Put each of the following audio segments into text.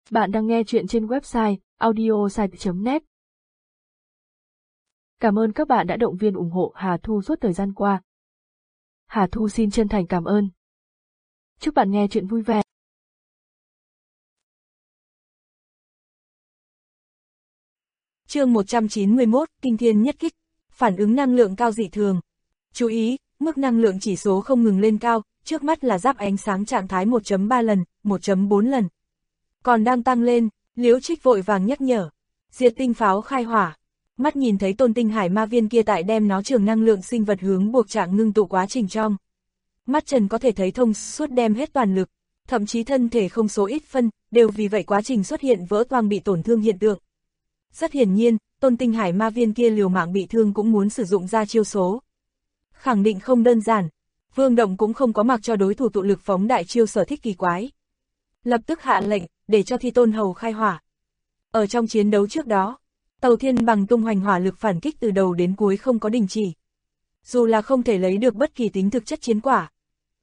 Bạn đang nghe chuyện trên website audiosite.net. Cảm ơn các bạn đã động viên ủng hộ Hà Thu suốt thời gian qua. Hà Thu xin chân thành cảm ơn. Chúc bạn nghe chuyện vui vẻ. Chương 191, Kinh thiên nhất kích, phản ứng năng lượng cao dị thường. Chú ý, mức năng lượng chỉ số không ngừng lên cao, trước mắt là giáp ánh sáng trạng thái 1.3 lần, 1.4 lần. Còn đang tăng lên, Liễu Trích vội vàng nhắc nhở. Diệt tinh pháo khai hỏa. Mắt nhìn thấy tôn tinh hải ma viên kia tại đem nó trường năng lượng sinh vật hướng buộc trạng ngưng tụ quá trình trong. Mắt Trần có thể thấy thông suốt đem hết toàn lực, thậm chí thân thể không số ít phân, đều vì vậy quá trình xuất hiện vỡ toang bị tổn thương hiện tượng. Rất hiển nhiên, tôn tinh hải ma viên kia liều mạng bị thương cũng muốn sử dụng ra chiêu số. Khẳng định không đơn giản, Vương Động cũng không có mặc cho đối thủ tụ lực phóng đại chiêu sở thích kỳ quái. Lập tức hạ lệnh, để cho Thi Tôn Hầu khai hỏa. Ở trong chiến đấu trước đó, Tàu Thiên Bằng tung hoành hỏa lực phản kích từ đầu đến cuối không có đình chỉ. Dù là không thể lấy được bất kỳ tính thực chất chiến quả,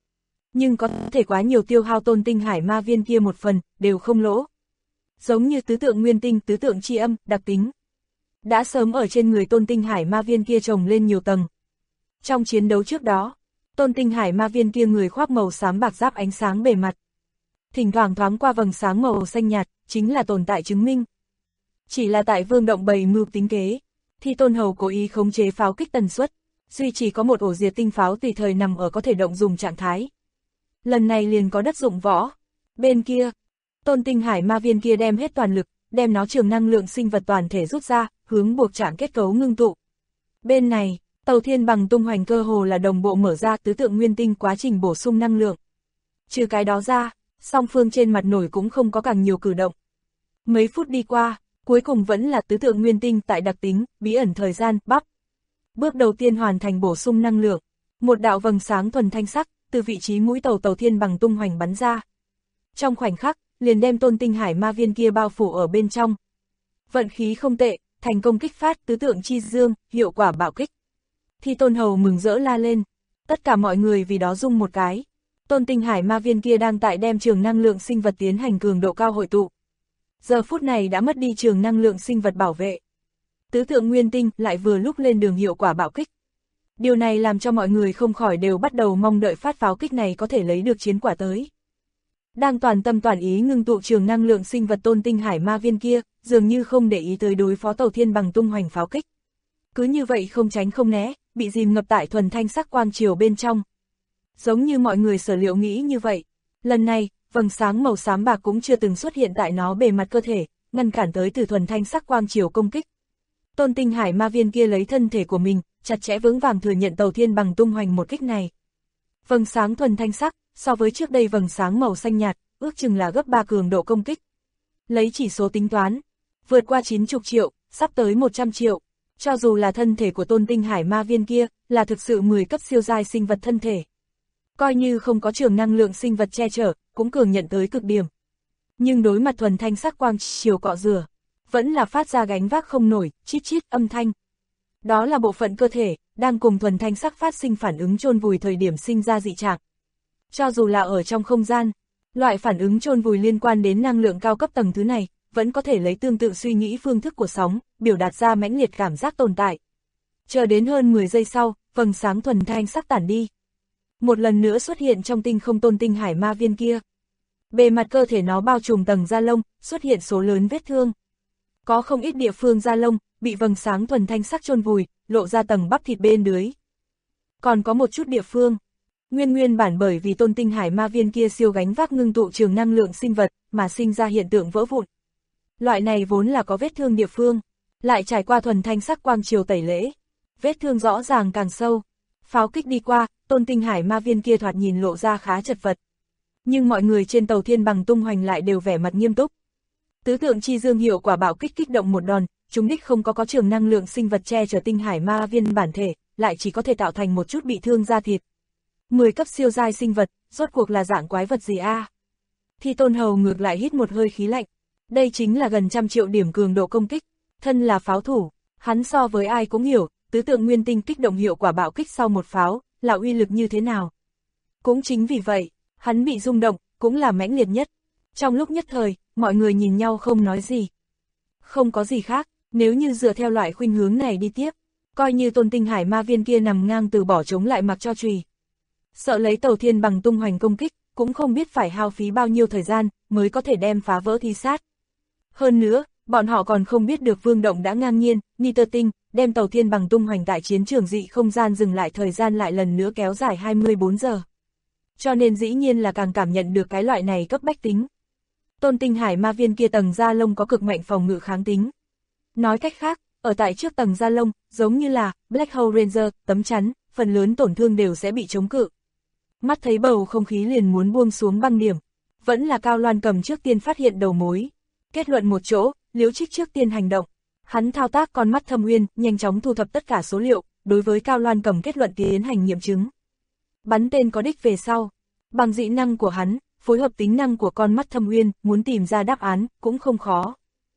nhưng có thể quá nhiều tiêu hao tôn tinh hải ma viên kia một phần, đều không lỗ. Giống như tứ tượng nguyên tinh, tứ tượng chi âm, đặc tính đã sớm ở trên người tôn tinh hải ma viên kia trồng lên nhiều tầng. Trong chiến đấu trước đó, tôn tinh hải ma viên kia người khoác màu xám bạc giáp ánh sáng bề mặt. Thỉnh thoảng thoáng qua vầng sáng màu xanh nhạt, chính là tồn tại chứng minh. Chỉ là tại Vương Động bày mưu tính kế, Thi Tôn Hầu cố ý khống chế pháo kích tần suất, duy chỉ có một ổ diệt tinh pháo tùy thời nằm ở có thể động dùng trạng thái. Lần này liền có đất dụng võ. Bên kia, tôn tinh hải ma viên kia đem hết toàn lực, đem nó trường năng lượng sinh vật toàn thể rút ra, hướng buộc trạng kết cấu ngưng tụ. Bên này, Tàu Thiên Bằng tung hoành cơ hồ là đồng bộ mở ra tứ tượng nguyên tinh quá trình bổ sung năng lượng. Trừ cái đó ra, song phương trên mặt nổi cũng không có càng nhiều cử động. Mấy phút đi qua, cuối cùng vẫn là tứ tượng nguyên tinh tại đặc tính, bí ẩn thời gian, bắp. Bước đầu tiên hoàn thành bổ sung năng lượng, một đạo vầng sáng thuần thanh sắc, từ vị trí mũi tàu Tàu Thiên Bằng tung hoành bắn ra. Trong khoảnh khắc, liền đem tôn tinh hải ma viên kia bao phủ ở bên trong. Vận khí không tệ, thành công kích phát tứ tượng chi dương, hiệu quả bạo kích. Thi Tôn Hầu mừng rỡ la lên, tất cả mọi người vì đó rung một cái. Tôn tinh hải ma viên kia đang tại đem trường năng lượng sinh vật tiến hành cường độ cao hội tụ. Giờ phút này đã mất đi trường năng lượng sinh vật bảo vệ. Tứ tượng nguyên tinh lại vừa lúc lên đường hiệu quả bạo kích. Điều này làm cho mọi người không khỏi đều bắt đầu mong đợi phát pháo kích này có thể lấy được chiến quả tới. Đang toàn tâm toàn ý ngưng tụ trường năng lượng sinh vật tôn tinh hải ma viên kia, dường như không để ý tới đối phó Tàu Thiên Bằng tung hoành pháo kích. Cứ như vậy không tránh không né, bị dìm ngập tại thuần thanh sắc quang chiều bên trong. Giống như mọi người sở liệu nghĩ như vậy, lần này, vầng sáng màu xám bạc cũng chưa từng xuất hiện tại nó bề mặt cơ thể, ngăn cản tới từ thuần thanh sắc quang chiều công kích. Tôn tinh hải ma viên kia lấy thân thể của mình, chặt chẽ vững vàng thừa nhận Tàu Thiên Bằng tung hoành một kích này. Vầng sáng thuần thanh sắc, so với trước đây vầng sáng màu xanh nhạt, ước chừng là gấp 3 cường độ công kích. Lấy chỉ số tính toán, vượt qua 90 triệu, sắp tới 100 triệu. Cho dù là thân thể của tôn tinh hải ma viên kia, là thực sự 10 cấp siêu giai sinh vật thân thể. Coi như không có trường năng lượng sinh vật che chở, cũng cường nhận tới cực điểm. Nhưng đối mặt thuần thanh sắc quang chiều cọ rửa, vẫn là phát ra gánh vác không nổi, chít chít âm thanh. Đó là bộ phận cơ thể, đang cùng thuần thanh sắc phát sinh phản ứng chôn vùi thời điểm sinh ra dị trạng. Cho dù là ở trong không gian, loại phản ứng chôn vùi liên quan đến năng lượng cao cấp tầng thứ này, vẫn có thể lấy tương tự suy nghĩ phương thức của sóng, biểu đạt ra mãnh liệt cảm giác tồn tại. Chờ đến hơn 10 giây sau, vầng sáng thuần thanh sắc tản đi. Một lần nữa xuất hiện trong tinh không tôn tinh hải ma viên kia. Bề mặt cơ thể nó bao trùm tầng da lông, xuất hiện số lớn vết thương. Có không ít địa phương da lông, bị vầng sáng thuần thanh sắc chôn vùi, lộ ra tầng bắp thịt bên dưới. Còn có một chút địa phương, nguyên bản bởi vì tôn tinh hải ma viên kia siêu gánh vác ngưng tụ trường năng lượng sinh vật, mà sinh ra hiện tượng vỡ vụn. Loại này vốn là có vết thương địa phương, lại trải qua thuần thanh sắc quang chiều tẩy lễ. Vết thương rõ ràng càng sâu. Pháo kích đi qua, tôn tinh hải ma viên kia thoạt nhìn lộ ra khá chật vật. Nhưng mọi người trên Tàu Thiên Bằng tung hoành lại đều vẻ mặt nghiêm túc. Tứ tượng chi dương hiệu quả bạo kích kích động một đòn, chúng đích không có trường năng lượng sinh vật che chở tinh hải ma viên bản thể, lại chỉ có thể tạo thành một chút bị thương da thịt. 10 cấp siêu giai sinh vật, rốt cuộc là dạng quái vật gì a? Thi Tôn Hầu ngược lại hít một hơi khí lạnh. Đây chính là gần 100 triệu điểm cường độ công kích, thân là pháo thủ, hắn so với ai cũng hiểu, tứ tượng nguyên tinh kích động hiệu quả bạo kích sau một pháo, là uy lực như thế nào. Cũng chính vì vậy, hắn bị rung động, cũng là mãnh liệt nhất. Trong lúc nhất thời, mọi người nhìn nhau không nói gì. Không có gì khác, nếu như dựa theo loại khuynh hướng này đi tiếp, coi như Tôn Tinh Hải ma viên kia nằm ngang từ bỏ chống lại mặc cho chùy. Sợ lấy Tàu Thiên Bằng tung hoành công kích, cũng không biết phải hao phí bao nhiêu thời gian mới có thể đem phá vỡ thi sát. Hơn nữa, bọn họ còn không biết được Vương Động đã ngang nhiên, Niter Tinh, đem Tàu Thiên Bằng tung hoành tại chiến trường dị không gian dừng lại thời gian lại lần nữa kéo dài 24 giờ. Cho nên dĩ nhiên là càng cảm nhận được cái loại này cấp bách tính. Tôn Tinh Hải ma viên kia tầng da lông có cực mạnh phòng ngự kháng tính. Nói cách khác, ở tại trước tầng da lông, giống như là Black Hole Ranger, tấm chắn, phần lớn tổn thương đều sẽ bị chống cự. Mắt thấy bầu không khí liền muốn buông xuống băng điểm, vẫn là Cao Loan Cầm trước tiên phát hiện đầu mối. Kết luận một chỗ, Liễu Trích trước tiên hành động. Hắn thao tác con mắt thâm uyên, nhanh chóng thu thập tất cả số liệu, đối với Cao Loan Cầm kết luận tiến hành nghiệm chứng. Bắn tên có đích về sau. Bằng dị năng của hắn, phối hợp tính năng của con mắt thâm uyên, muốn tìm ra đáp án, cũng không khó.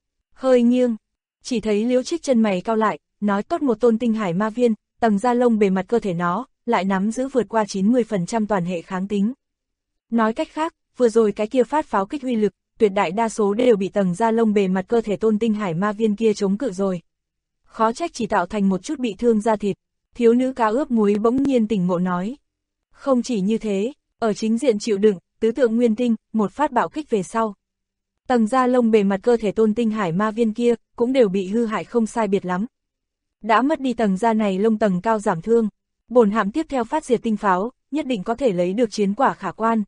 Hơi nghiêng, chỉ thấy Liễu Trích chân mày cau lại, nói tốt một Tôn Tinh Hải ma viên, tầng da lông bề mặt cơ thể nó, lại nắm giữ vượt qua 90% toàn hệ kháng tính. Nói cách khác, vừa rồi cái kia phát pháo kích uy lực, tuyệt đại đa số đều bị tầng da lông bề mặt cơ thể Tôn Tinh Hải ma viên kia chống cự rồi. Khó trách chỉ tạo thành một chút bị thương da thịt, thiếu nữ cá ướp muối bỗng nhiên tỉnh ngộ nói. Không chỉ như thế, ở chính diện chịu đựng, tứ tượng nguyên tinh, một phát bạo kích về sau. Tầng da lông bề mặt cơ thể Tôn Tinh Hải ma viên kia, cũng đều bị hư hại không sai biệt lắm. Đã mất đi tầng da này lông tầng cao giảm thương, bổn hạm tiếp theo phát diệt tinh pháo, nhất định có thể lấy được chiến quả khả quan.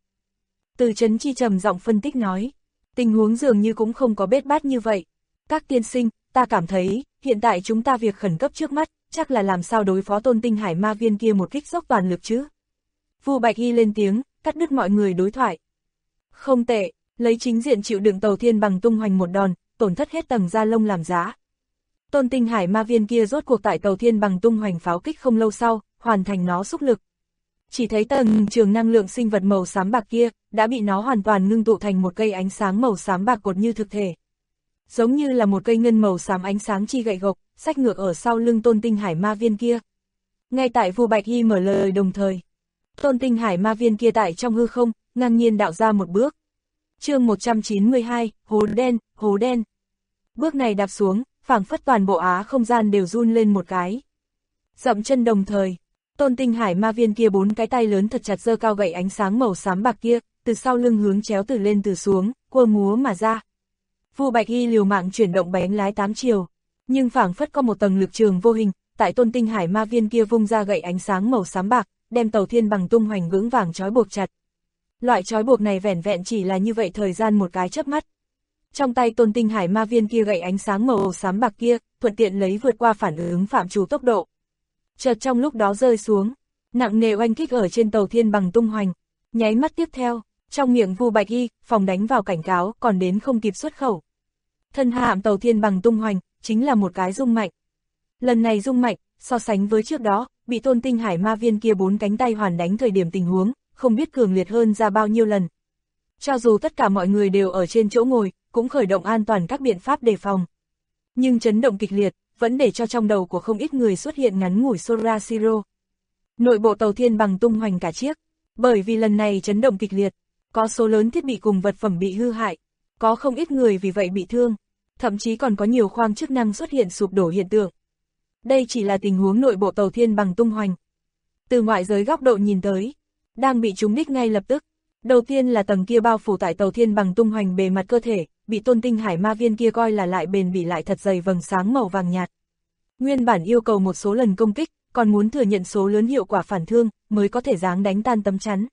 Từ Chấn Chi trầm giọng phân tích nói, tình huống dường như cũng không có bết bát như vậy. Các tiên sinh, ta cảm thấy, hiện tại chúng ta việc khẩn cấp trước mắt, chắc là làm sao đối phó Tôn Tinh Hải ma viên kia một kích dốc toàn lực chứ. Vu Bạch Hy lên tiếng, cắt đứt mọi người đối thoại. Không tệ, lấy chính diện chịu đựng Tàu Thiên Bằng tung hoành một đòn, tổn thất hết tầng da lông làm giá. Tôn Tinh Hải ma viên kia rốt cuộc tại Tàu Thiên Bằng tung hoành pháo kích không lâu sau, hoàn thành nó xúc lực. Chỉ thấy tầng trường năng lượng sinh vật màu xám bạc kia, đã bị nó hoàn toàn ngưng tụ thành một cây ánh sáng màu xám bạc cột như thực thể. Giống như là một cây ngân màu xám ánh sáng chi gậy gộc, xách ngược ở sau lưng Tôn Tinh Hải ma viên kia. Ngay tại Vu Bạch Hy mở lời đồng thời, Tôn Tinh Hải ma viên kia tại trong hư không, ngang nhiên đạo ra một bước. Chương 192, hố đen, hố đen. Bước này đạp xuống, phảng phất toàn bộ á không gian đều run lên một cái. Dậm chân đồng thời, Tôn Tinh Hải ma viên kia bốn cái tay lớn thật chặt giơ cao gậy ánh sáng màu xám bạc kia, từ sau lưng hướng chéo từ lên từ xuống, cua múa mà ra. Vu Bạch Hy liều mạng chuyển động bánh lái 8 chiều, nhưng phảng phất có một tầng lực trường vô hình, tại Tôn Tinh Hải ma viên kia vung ra gậy ánh sáng màu xám bạc, đem Tàu Thiên Bằng tung hoành vững vàng trói buộc chặt. Loại trói buộc này vẻn vẹn chỉ là như vậy thời gian một cái chớp mắt. Trong tay Tôn Tinh Hải ma viên kia gậy ánh sáng màu xám bạc kia, thuận tiện lấy vượt qua phản ứng phạm trù tốc độ. Chợt trong lúc đó rơi xuống, nặng nề oanh kích ở trên Tàu Thiên Bằng tung hoành. Nháy mắt tiếp theo, trong miệng Vu Bạch Hy, phòng đánh vào cảnh cáo còn đến không kịp xuất khẩu. Thân hạm Tàu Thiên Bằng tung hoành, chính là một cái rung mạnh. Lần này rung mạnh, so sánh với trước đó, bị Tôn Tinh Hải ma viên kia bốn cánh tay hoàn đánh thời điểm tình huống, không biết cường liệt hơn ra bao nhiêu lần. Cho dù tất cả mọi người đều ở trên chỗ ngồi, cũng khởi động an toàn các biện pháp đề phòng. Nhưng chấn động kịch liệt, vẫn để cho trong đầu của không ít người xuất hiện ngắn ngủi Sora Siro. Nội bộ Tàu Thiên Bằng tung hoành cả chiếc, bởi vì lần này chấn động kịch liệt, có số lớn thiết bị cùng vật phẩm bị hư hại, có không ít người vì vậy bị thương, thậm chí còn có nhiều khoang chức năng xuất hiện sụp đổ hiện tượng. Đây chỉ là tình huống nội bộ Tàu Thiên Bằng tung hoành. Từ ngoại giới góc độ nhìn tới, đang bị trúng đích ngay lập tức. Đầu tiên là tầng kia bao phủ tại Tàu Thiên Bằng tung hoành bề mặt cơ thể, bị Tôn Tinh Hải ma viên kia coi là lại bền bỉ lại thật dày vầng sáng màu vàng nhạt. Nguyên bản yêu cầu một số lần công kích, còn muốn thừa nhận số lớn hiệu quả phản thương, mới có thể giáng đánh tan tấm chắn.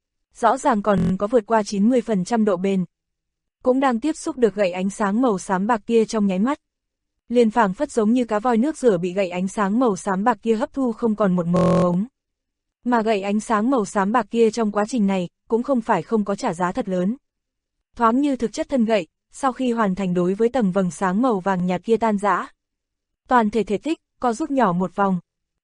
Rõ ràng còn có vượt qua 90% độ bền. Cũng đang tiếp xúc được gậy ánh sáng màu xám bạc kia trong nháy mắt. Liền phảng phất giống như cá voi nước rửa bị gậy ánh sáng màu xám bạc kia hấp thu không còn một mờ ống. Mà gậy ánh sáng màu xám bạc kia trong quá trình này, cũng không phải không có trả giá thật lớn. Thoáng như thực chất thân gậy, sau khi hoàn thành đối với tầng vầng sáng màu vàng nhạt kia tan rã. Toàn thể thể tích, co rút nhỏ một vòng.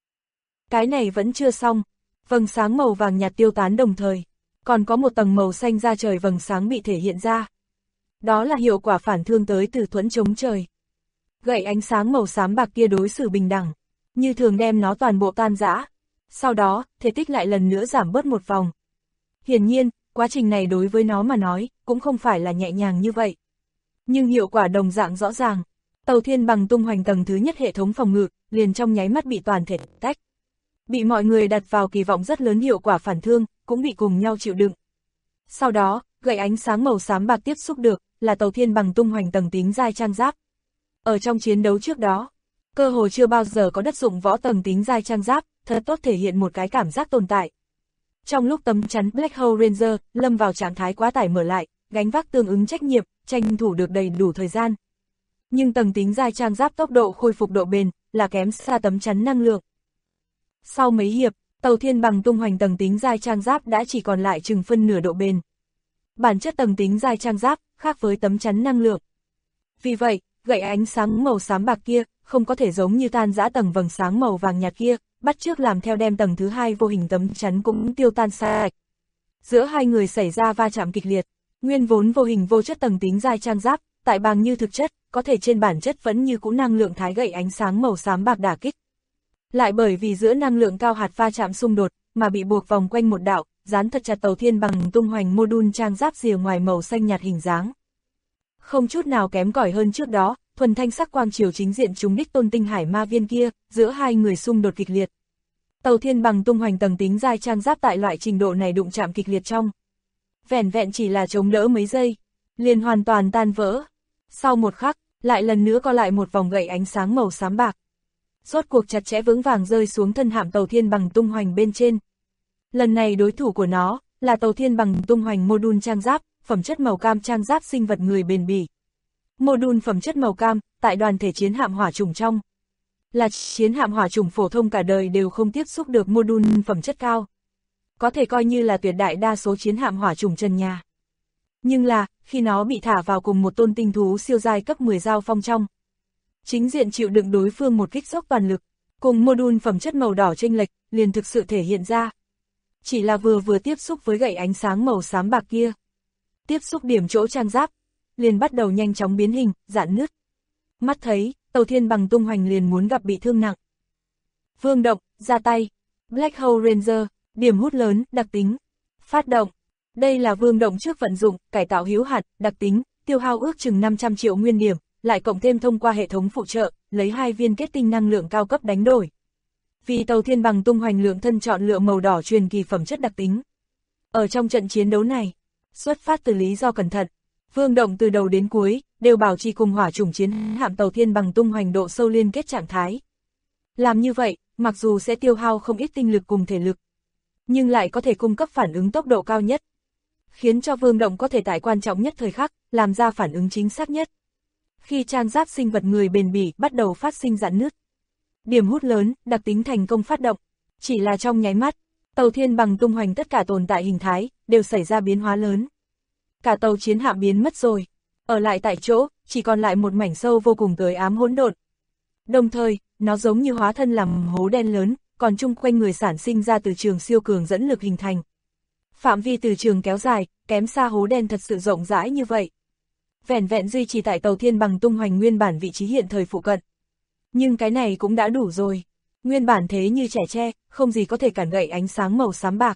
Cái này vẫn chưa xong, vầng sáng màu vàng nhạt tiêu tán đồng thời, còn có một tầng màu xanh da trời vầng sáng bị thể hiện ra. Đó là hiệu quả phản thương tới từ thuẫn chống trời. Gậy ánh sáng màu xám bạc kia đối xử bình đẳng, như thường đem nó toàn bộ tan rã. Sau đó, thể tích lại lần nữa giảm bớt một vòng. Hiển nhiên, quá trình này đối với nó mà nói, cũng không phải là nhẹ nhàng như vậy. Nhưng hiệu quả đồng dạng rõ ràng. Tàu Thiên Bằng tung hoành tầng thứ nhất hệ thống phòng ngự, liền trong nháy mắt bị toàn thể tách. Bị mọi người đặt vào kỳ vọng rất lớn hiệu quả phản thương, cũng bị cùng nhau chịu đựng. Sau đó, gậy ánh sáng màu xám bạc tiếp xúc được, là Tàu Thiên Bằng tung hoành tầng tính giai trang giáp. Ở trong chiến đấu trước đó, cơ hồ chưa bao giờ có đất dụng võ tầng tính giai trang giáp, thật tốt thể hiện một cái cảm giác tồn tại. Trong lúc tấm chắn Black Hole Ranger lâm vào trạng thái quá tải mở lại, gánh vác tương ứng trách nhiệm, tranh thủ được đầy đủ thời gian. Nhưng tầng tính giai trang giáp tốc độ khôi phục độ bền là kém xa tấm chắn năng lượng. Sau mấy hiệp, Tàu Thiên Bằng tung hoành tầng tính giai trang giáp đã chỉ còn lại chừng phân nửa độ bền. Bản chất tầng tính giai trang giáp khác với tấm chắn năng lượng. Vì vậy, gậy ánh sáng màu xám bạc kia không có thể giống như tan rã tầng vầng sáng màu vàng nhạt kia, bắt chước làm theo đem tầng thứ hai vô hình tấm chắn cũng tiêu tan sạch. Giữa hai người xảy ra va chạm kịch liệt, nguyên vốn vô hình vô chất tầng tính giai trang giáp, tại bằng như thực chất, có thể trên bản chất vẫn như cũ năng lượng thái gậy ánh sáng màu xám bạc đả kích. Lại bởi vì giữa năng lượng cao hạt va chạm xung đột, mà bị buộc vòng quanh một đạo, dán thật chặt Tàu Thiên Bằng tung hoành module trang giáp rìa ngoài màu xanh nhạt hình dáng. Không chút nào kém cỏi hơn trước đó, thuần thanh sắc quang chiều chính diện trúng đích Tôn Tinh Hải Ma Viên kia, giữa hai người xung đột kịch liệt. Tàu Thiên Bằng tung hoành tầng tính giai trang giáp tại loại trình độ này đụng chạm kịch liệt trong. Vẻn vẹn chỉ là chống đỡ mấy giây, liền hoàn toàn tan vỡ. Sau một khắc, lại lần nữa co lại một vòng gậy ánh sáng màu xám bạc. Rốt cuộc chặt chẽ vững vàng rơi xuống thân hạm Tàu Thiên Bằng tung hoành bên trên. Lần này đối thủ của nó là Tàu Thiên Bằng tung hoành module trang giáp, phẩm chất màu cam trang giáp sinh vật người bền bỉ. Module phẩm chất màu cam, tại đoàn thể chiến hạm hỏa chủng trong. Là chiến hạm hỏa chủng phổ thông cả đời đều không tiếp xúc được module phẩm chất cao. Có thể coi như là tuyệt đại đa số chiến hạm hỏa chủng trần nhà. Nhưng là, khi nó bị thả vào cùng một tôn tinh thú siêu giai cấp 10 giao phong trong. Chính diện chịu đựng đối phương một kích dốc toàn lực, cùng module phẩm chất màu đỏ chênh lệch, liền thực sự thể hiện ra. Chỉ là vừa tiếp xúc với gậy ánh sáng màu xám bạc kia. Tiếp xúc điểm chỗ trang giáp, liền bắt đầu nhanh chóng biến hình, rạn nứt. Mắt thấy, Tàu Thiên Bằng tung hoành liền muốn gặp bị thương nặng. Vương động, ra tay. Black Hole Ranger, điểm hút lớn, đặc tính. Phát động. Đây là vương động trước vận dụng, cải tạo hữu hạn, đặc tính, tiêu hao ước chừng 500 triệu nguyên điểm, lại cộng thêm thông qua hệ thống phụ trợ, lấy 2 viên kết tinh năng lượng cao cấp đánh đổi. Vì Tàu Thiên Bằng tung hoành lượng thân chọn lựa màu đỏ truyền kỳ phẩm chất đặc tính. Ở trong trận chiến đấu này, xuất phát từ lý do cẩn thận, vương động từ đầu đến cuối, đều bảo trì cùng hỏa chủng chiến hạm Tàu Thiên Bằng tung hoành độ sâu liên kết trạng thái. Làm như vậy, mặc dù sẽ tiêu hao không ít tinh lực cùng thể lực, nhưng lại có thể cung cấp phản ứng tốc độ cao nhất, khiến cho vương động có thể tại quan trọng nhất thời khắc, làm ra phản ứng chính xác nhất. Khi trang giáp sinh vật người bền bỉ bắt đầu phát sinh rạn nứt, điểm hút lớn, đặc tính thành công phát động, chỉ là trong nháy mắt, Tàu Thiên Bằng tung hoành tất cả tồn tại hình thái, đều xảy ra biến hóa lớn. Cả tàu chiến hạm biến mất rồi, ở lại tại chỗ, chỉ còn lại một mảnh sâu vô cùng tối ám hỗn độn. Đồng thời, nó giống như hóa thân làm hố đen lớn, còn chung quanh người sản sinh ra từ trường siêu cường dẫn lực hình thành. Phạm vi từ trường kéo dài, kém xa hố đen thật sự rộng rãi như vậy. Vẻn vẹn duy trì tại Tàu Thiên Bằng tung hoành nguyên bản vị trí hiện thời phụ cận. Nhưng cái này cũng đã đủ rồi. Nguyên bản thế như trẻ tre, không gì có thể cản gậy ánh sáng màu xám bạc.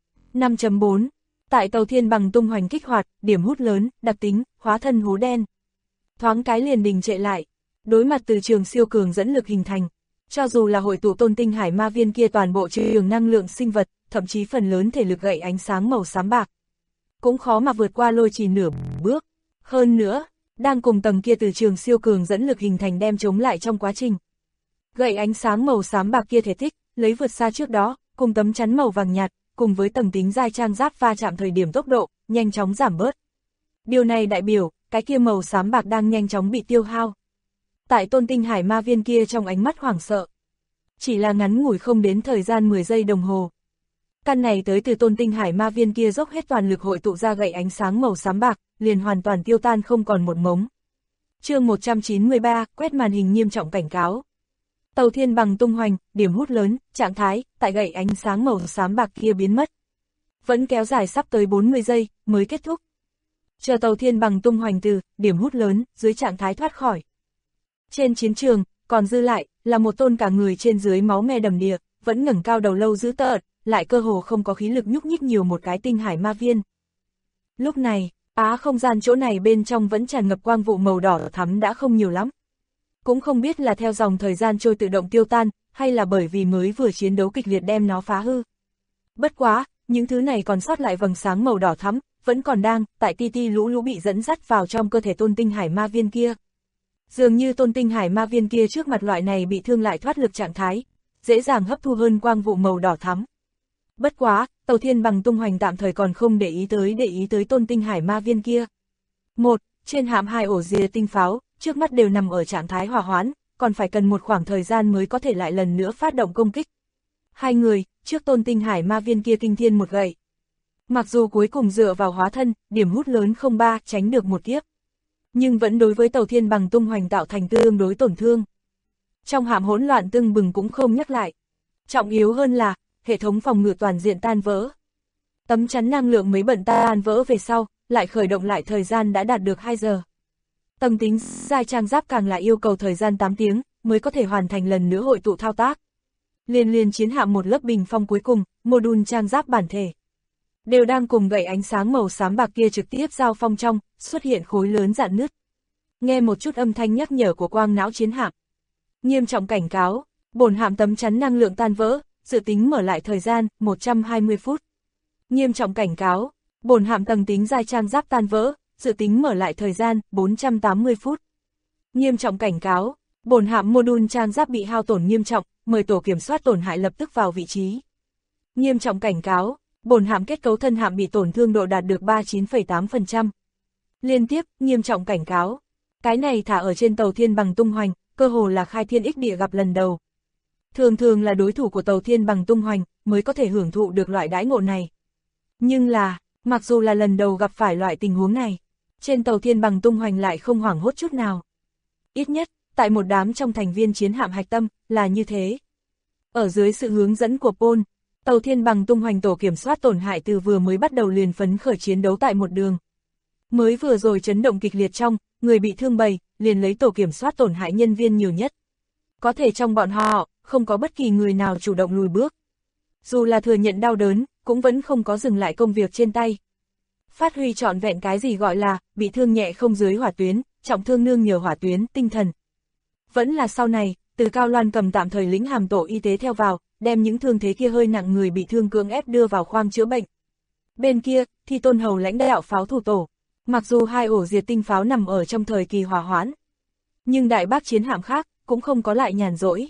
5.4. Tại Tàu Thiên Bằng tung hoành kích hoạt, điểm hút lớn, đặc tính, hóa thân hố đen. Thoáng cái liền đình trệ lại. Đối mặt từ trường siêu cường dẫn lực hình thành. Cho dù là hội tụ Tôn Tinh Hải Ma Viên kia toàn bộ trường năng lượng sinh vật, thậm chí phần lớn thể lực gậy ánh sáng màu xám bạc, cũng khó mà vượt qua lôi trì nửa bước. Hơn nữa, đang cùng tầng kia từ trường siêu cường dẫn lực hình thành đem chống lại trong quá trình. Gậy ánh sáng màu xám bạc kia thể tích, lấy vượt xa trước đó, cùng tấm chắn màu vàng nhạt, cùng với tầng tính giai trang giáp va chạm thời điểm tốc độ, nhanh chóng giảm bớt. Điều này đại biểu, cái kia màu xám bạc đang nhanh chóng bị tiêu hao. Tại Tôn Tinh Hải Ma Viên kia trong ánh mắt hoảng sợ. Chỉ là ngắn ngủi không đến thời gian 10 giây đồng hồ. Căn này tới từ Tôn Tinh Hải Ma Viên kia dốc hết toàn lực hội tụ ra gậy ánh sáng màu xám bạc, liền hoàn toàn tiêu tan không còn một mống. Chương 193, quét màn hình nghiêm trọng cảnh cáo. Tàu Thiên Bằng tung hoành, điểm hút lớn, trạng thái, tại gậy ánh sáng màu xám bạc kia biến mất. Vẫn kéo dài sắp tới 40 giây, mới kết thúc. Chờ Tàu Thiên Bằng tung hoành từ, điểm hút lớn, dưới trạng thái thoát khỏi. Trên chiến trường, còn dư lại, là một tôn cả người trên dưới máu me đầm đìa, vẫn ngẩng cao đầu lâu dữ tợn, lại cơ hồ không có khí lực nhúc nhích nhiều một cái Tinh Hải Ma Viên. Lúc này, Không gian chỗ này bên trong vẫn tràn ngập quang vụ màu đỏ thắm đã không nhiều lắm. Cũng không biết là theo dòng thời gian trôi tự động tiêu tan, hay là bởi vì mới vừa chiến đấu kịch liệt đem nó phá hư. Bất quá, những thứ này còn sót lại vầng sáng màu đỏ thắm, vẫn còn đang, tại ti ti lũ lũ bị dẫn dắt vào trong cơ thể tôn tinh hải ma viên kia. Dường như tôn tinh hải ma viên kia trước mặt loại này bị thương lại thoát lực trạng thái, dễ dàng hấp thu hơn quang vụ màu đỏ thắm. Bất quá, Tàu Thiên Bằng tung hoành tạm thời còn không để ý tới tôn tinh hải ma viên kia. Trên hạm 2 ổ diệt tinh pháo, trước mắt đều nằm ở trạng thái hòa hoãn, còn phải cần một khoảng thời gian mới có thể lại lần nữa phát động công kích. 2 người, trước tôn tinh hải ma viên kia kinh thiên một gậy. Mặc dù cuối cùng dựa vào hóa thân, điểm hút lớn 03 tránh được một kiếp, nhưng vẫn đối với Tàu Thiên Bằng tung hoành tạo thành tương đối tổn thương. Trong hạm hỗn loạn tưng bừng cũng không nhắc lại. Trọng yếu hơn là, hệ thống phòng ngự toàn diện tan vỡ. Tấm chắn năng lượng mấy bận tan vỡ về sau, lại khởi động lại thời gian đã đạt được 2 giờ. Tầng tính giai trang giáp càng lại yêu cầu thời gian 8 tiếng, mới có thể hoàn thành lần nữa hội tụ thao tác. Liên chiến hạm một lớp bình phong cuối cùng, module trang giáp bản thể đều đang cùng gậy ánh sáng màu xám bạc kia trực tiếp giao phong trong, xuất hiện khối lớn rạn nứt. Nghe một chút âm thanh nhắc nhở của quang não chiến hạm. Nghiêm trọng cảnh cáo, bổn hạm tấm chắn năng lượng tan vỡ, dự tính mở lại thời gian, 120 phút. Nghiêm trọng cảnh cáo, bổn hạm tầng tính giai trang giáp tan vỡ, dự tính mở lại thời gian, 480 phút. Nghiêm trọng cảnh cáo, bổn hạm module trang giáp bị hao tổn nghiêm trọng, mời tổ kiểm soát tổn hại lập tức vào vị trí. Nghiêm trọng cảnh cáo, bổn hạm kết cấu thân hạm bị tổn thương độ đạt được 39,8%. Liên tiếp, nghiêm trọng cảnh cáo. Cái này thả ở trên Tàu Thiên Bằng tung hoành, cơ hồ là khai thiên ích địa gặp lần đầu. Thường là đối thủ của Tàu Thiên Bằng tung hoành, mới có thể hưởng thụ được loại đãi ngộ này. Nhưng là, mặc dù là lần đầu gặp phải loại tình huống này, trên Tàu Thiên Bằng tung hoành lại không hoảng hốt chút nào. Ít nhất, tại một đám trong thành viên chiến hạm hạch tâm, là như thế. Ở dưới sự hướng dẫn của Paul, Tàu Thiên Bằng tung hoành tổ kiểm soát tổn hại từ vừa mới bắt đầu liền phấn khởi chiến đấu tại một đường. Mới vừa rồi chấn động kịch liệt trong, người bị thương bầy, liền lấy tổ kiểm soát tổn hại nhân viên nhiều nhất. Có thể trong bọn họ, không có bất kỳ người nào chủ động lùi bước. Dù là thừa nhận đau đớn, cũng vẫn không có dừng lại công việc trên tay. Phát huy trọn vẹn cái gì gọi là, bị thương nhẹ không dưới hỏa tuyến, trọng thương nương nhờ hỏa tuyến, tinh thần. Vẫn là sau này, Từ Cao Loan cầm tạm thời lĩnh hàm tổ y tế theo vào, đem những thương thế kia hơi nặng người bị thương cưỡng ép đưa vào khoang chữa bệnh. Bên kia, thì Tôn Hầu lãnh đạo pháo thủ tổ. Mặc dù 2 ổ diệt tinh pháo nằm ở trong thời kỳ hòa hoãn, nhưng đại bác chiến hạm khác, cũng không có lại nhàn rỗi.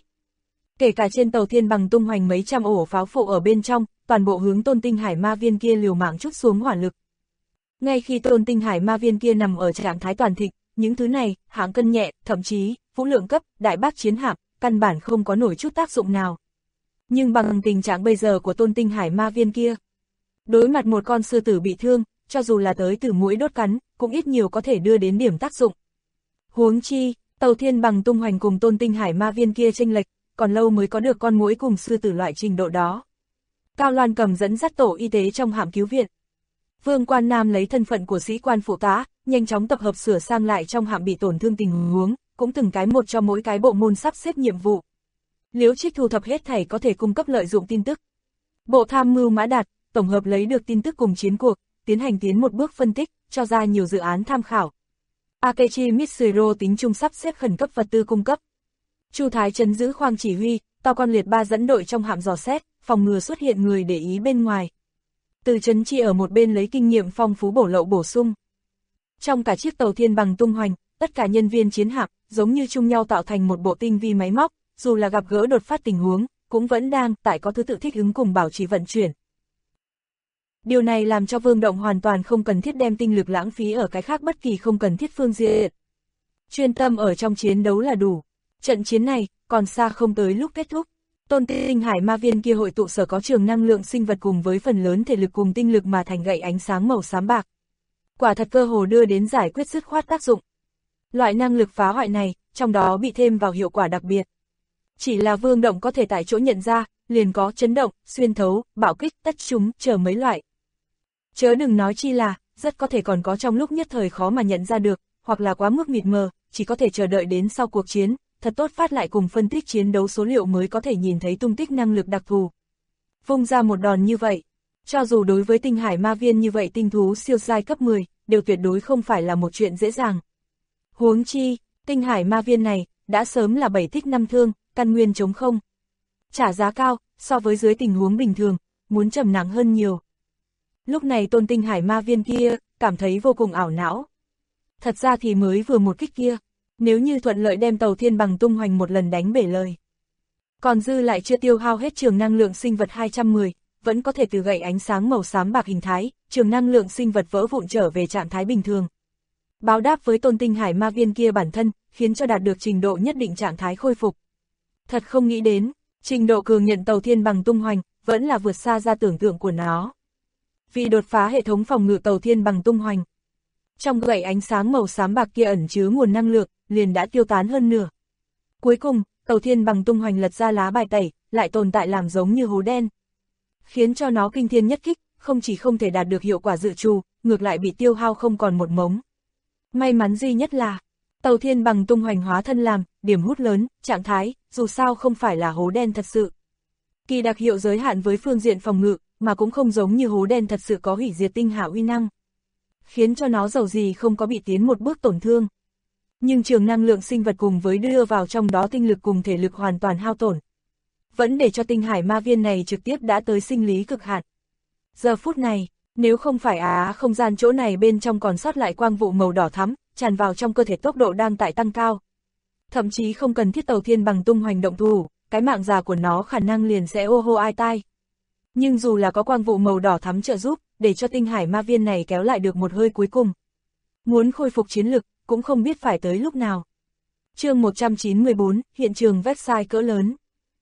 Kể cả trên Tàu Thiên Bằng tung hoành mấy trăm ổ pháo phụ ở bên trong, toàn bộ hướng tôn tinh hải ma viên kia liều mạng trút xuống hỏa lực. Ngay khi tôn tinh hải ma viên kia nằm ở trạng thái toàn thịnh, những thứ này, hạng cân nhẹ, thậm chí, vũ lượng cấp, đại bác chiến hạm, căn bản không có nổi chút tác dụng nào. Nhưng bằng tình trạng bây giờ của tôn tinh hải ma viên kia, đối mặt một con sư tử bị thương, cho dù là tới từ mũi đốt cắn, cũng ít nhiều có thể đưa đến điểm tác dụng. Huống chi, Tàu Thiên Bằng tung hoành cùng tôn tinh hải ma viên kia chênh lệch, còn lâu mới có được con muỗi cùng sư tử loại trình độ đó. Cao Loan cầm dẫn dắt tổ y tế trong hạm cứu viện. Vương Quan Nam lấy thân phận của sĩ quan phụ tá, nhanh chóng tập hợp sửa sang lại trong hạm bị tổn thương tình huống, cũng từng cái một cho mỗi cái bộ môn sắp xếp nhiệm vụ. Liễu Trích thu thập hết thảy có thể cung cấp lợi dụng tin tức. Bộ tham mưu Mã Đạt, tổng hợp lấy được tin tức cùng chiến cuộc, tiến một bước phân tích, cho ra nhiều dự án tham khảo. Akechi Mitsuro tính chung sắp xếp khẩn cấp vật tư cung cấp. Chu Thái Trấn giữ khoang chỉ huy, Tao Con Liệt Ba dẫn đội trong hạm dò xét, phòng ngừa xuất hiện người để ý bên ngoài. Từ Trấn Chi ở một bên lấy kinh nghiệm phong phú bổ lậu bổ sung. Trong cả chiếc Tàu Thiên Bằng tung hoành, tất cả nhân viên chiến hạm, giống như chung nhau tạo thành một bộ tinh vi máy móc, dù là gặp gỡ đột phát tình huống, cũng vẫn đang tại có thứ tự thích ứng cùng bảo trì vận chuyển. Điều này làm cho Vương Động hoàn toàn không cần thiết đem tinh lực lãng phí ở cái khác bất kỳ không cần thiết phương diện. Chuyên tâm ở trong chiến đấu là đủ. Trận chiến này, còn xa không tới lúc kết thúc. Tôn tinh hải ma viên kia hội tụ sở có trường năng lượng sinh vật cùng với phần lớn thể lực cùng tinh lực mà thành gậy ánh sáng màu xám bạc. Quả thật cơ hồ đưa đến giải quyết dứt khoát tác dụng. Loại năng lực phá hoại này, trong đó bị thêm vào hiệu quả đặc biệt. Chỉ là Vương Động có thể tại chỗ nhận ra, liền có chấn động, xuyên thấu, bạo kích, tất chúng, chờ mấy loại. Chớ đừng nói chi là, rất có thể còn có trong lúc nhất thời khó mà nhận ra được, hoặc là quá mức mịt mờ, chỉ có thể chờ đợi đến sau cuộc chiến, thật tốt phát lại cùng phân tích chiến đấu số liệu mới có thể nhìn thấy tung tích năng lực đặc thù. Vung ra một đòn như vậy, cho dù đối với tinh hải ma viên như vậy tinh thú siêu giai cấp 10, đều tuyệt đối không phải là một chuyện dễ dàng. Huống chi, tinh hải ma viên này, đã sớm là 7 thích 5 thương, căn nguyên trống không. Trả giá cao, so với dưới tình huống bình thường, muốn trầm nặng hơn nhiều. Lúc này tôn tinh hải ma viên kia, cảm thấy vô cùng ảo não. Thật ra thì mới vừa một kích kia, nếu như thuận lợi đem tàu thiên bằng tung hoành một lần đánh bể lời. Còn dư lại chưa tiêu hao hết trường năng lượng sinh vật 210, vẫn có thể từ gậy ánh sáng màu xám bạc hình thái, trường năng lượng sinh vật vỡ vụn trở về trạng thái bình thường. Báo đáp với tôn tinh hải ma viên kia bản thân, khiến cho đạt được trình độ nhất định trạng thái khôi phục. Thật không nghĩ đến, trình độ cường nhận tàu thiên bằng tung hoành, vẫn là vượt xa ra tưởng tượng của nó. Vì đột phá hệ thống phòng ngự tàu thiên bằng tung hoành, trong gậy ánh sáng màu xám bạc kia ẩn chứa nguồn năng lượng, liền đã tiêu tán hơn nửa. Cuối cùng, tàu thiên bằng tung hoành lật ra lá bài tẩy, lại tồn tại làm giống như hố đen. Khiến cho nó kinh thiên nhất kích, không chỉ không thể đạt được hiệu quả dự trù, ngược lại bị tiêu hao không còn một mống. May mắn duy nhất là, tàu thiên bằng tung hoành hóa thân làm, điểm hút lớn, trạng thái, dù sao không phải là hố đen thật sự. Kỳ đặc hiệu giới hạn với phương diện phòng ngự, mà cũng không giống như hố đen thật sự có hủy diệt tinh hà uy năng. Khiến cho nó dầu gì không có bị tiến một bước tổn thương. Nhưng trường năng lượng sinh vật cùng với đưa vào trong đó tinh lực cùng thể lực hoàn toàn hao tổn. Vẫn để cho tinh hải ma viên này trực tiếp đã tới sinh lý cực hạn. Giờ phút này, nếu không phải không gian chỗ này bên trong còn sót lại quang vụ màu đỏ thắm, tràn vào trong cơ thể tốc độ đang tại tăng cao. Thậm chí không cần thiết tàu thiên bằng tung hoành động thủ, cái mạng già của nó khả năng liền sẽ ô hô ai tai. Nhưng dù là có quang vụ màu đỏ thắm trợ giúp, để cho tinh hải ma viên này kéo lại được một hơi cuối cùng. Muốn khôi phục chiến lực, cũng không biết phải tới lúc nào. Chương 194, hiện trường website cỡ lớn.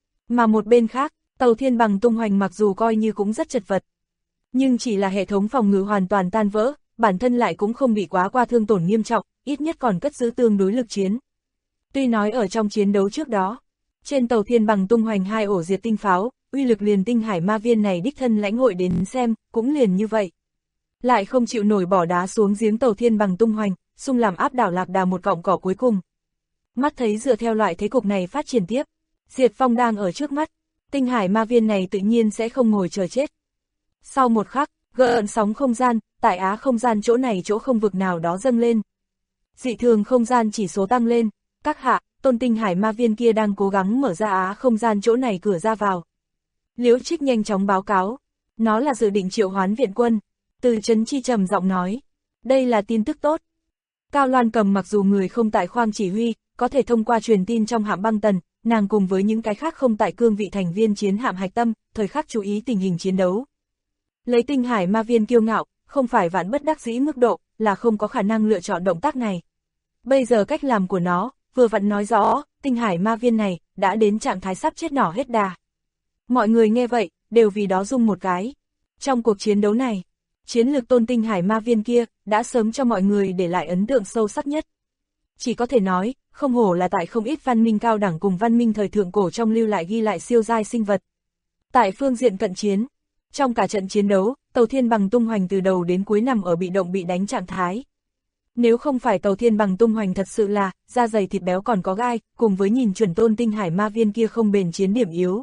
Mà một bên khác, tàu thiên bằng tung hoành mặc dù coi như cũng rất chật vật. Nhưng chỉ là hệ thống phòng ngự hoàn toàn tan vỡ, bản thân lại cũng không bị quá qua thương tổn nghiêm trọng, ít nhất còn cất giữ tương đối lực chiến. Tuy nói ở trong chiến đấu trước đó, trên tàu thiên bằng tung hoành 2 ổ diệt tinh pháo, uy lực liền tinh hải ma viên này đích thân lãnh hội đến xem, cũng liền như vậy. Lại không chịu nổi bỏ đá xuống giếng tàu thiên bằng tung hoành, xung làm áp đảo lạc đà một cọng cỏ cuối cùng. Mắt thấy dựa theo loại thế cục này phát triển tiếp, diệt vong đang ở trước mắt, tinh hải ma viên này tự nhiên sẽ không ngồi chờ chết. Sau một khắc, gợn sóng không gian, tại không gian chỗ này chỗ không vực nào đó dâng lên. Dị thường không gian chỉ số tăng lên, các hạ, tôn tinh hải ma viên kia đang cố gắng mở ra không gian chỗ này cửa ra vào. Liễu Trích nhanh chóng báo cáo, nó là dự định triệu hoán viện quân. Từ Trấn Chi trầm giọng nói, đây là tin tức tốt. Cao Loan Cầm mặc dù người không tại khoang chỉ huy, có thể thông qua truyền tin trong hạm băng tần, nàng cùng với những cái khác không tại cương vị thành viên chiến hạm hạch tâm, thời khắc chú ý tình hình chiến đấu. Lấy tinh hải ma viên kiêu ngạo, không phải vạn bất đắc dĩ mức độ, là không có khả năng lựa chọn động tác này. Bây giờ cách làm của nó, vừa vặn nói rõ, tinh hải ma viên này, đã đến trạng thái sắp chết nỏ hết đà. Mọi người nghe vậy, đều vì đó rung một cái. Trong cuộc chiến đấu này, chiến lược tôn tinh hải ma viên kia, đã sớm cho mọi người để lại ấn tượng sâu sắc nhất. Chỉ có thể nói, không hổ là tại không ít văn minh cao đẳng cùng văn minh thời thượng cổ trong lưu lại ghi lại siêu giai sinh vật. Tại phương diện cận chiến, trong cả trận chiến đấu, tàu thiên bằng tung hoành từ đầu đến cuối nằm ở bị động bị đánh trạng thái. Nếu không phải tàu thiên bằng tung hoành thật sự là, da dày thịt béo còn có gai, cùng với nhìn chuẩn tôn tinh hải ma viên kia không bền chiến điểm yếu.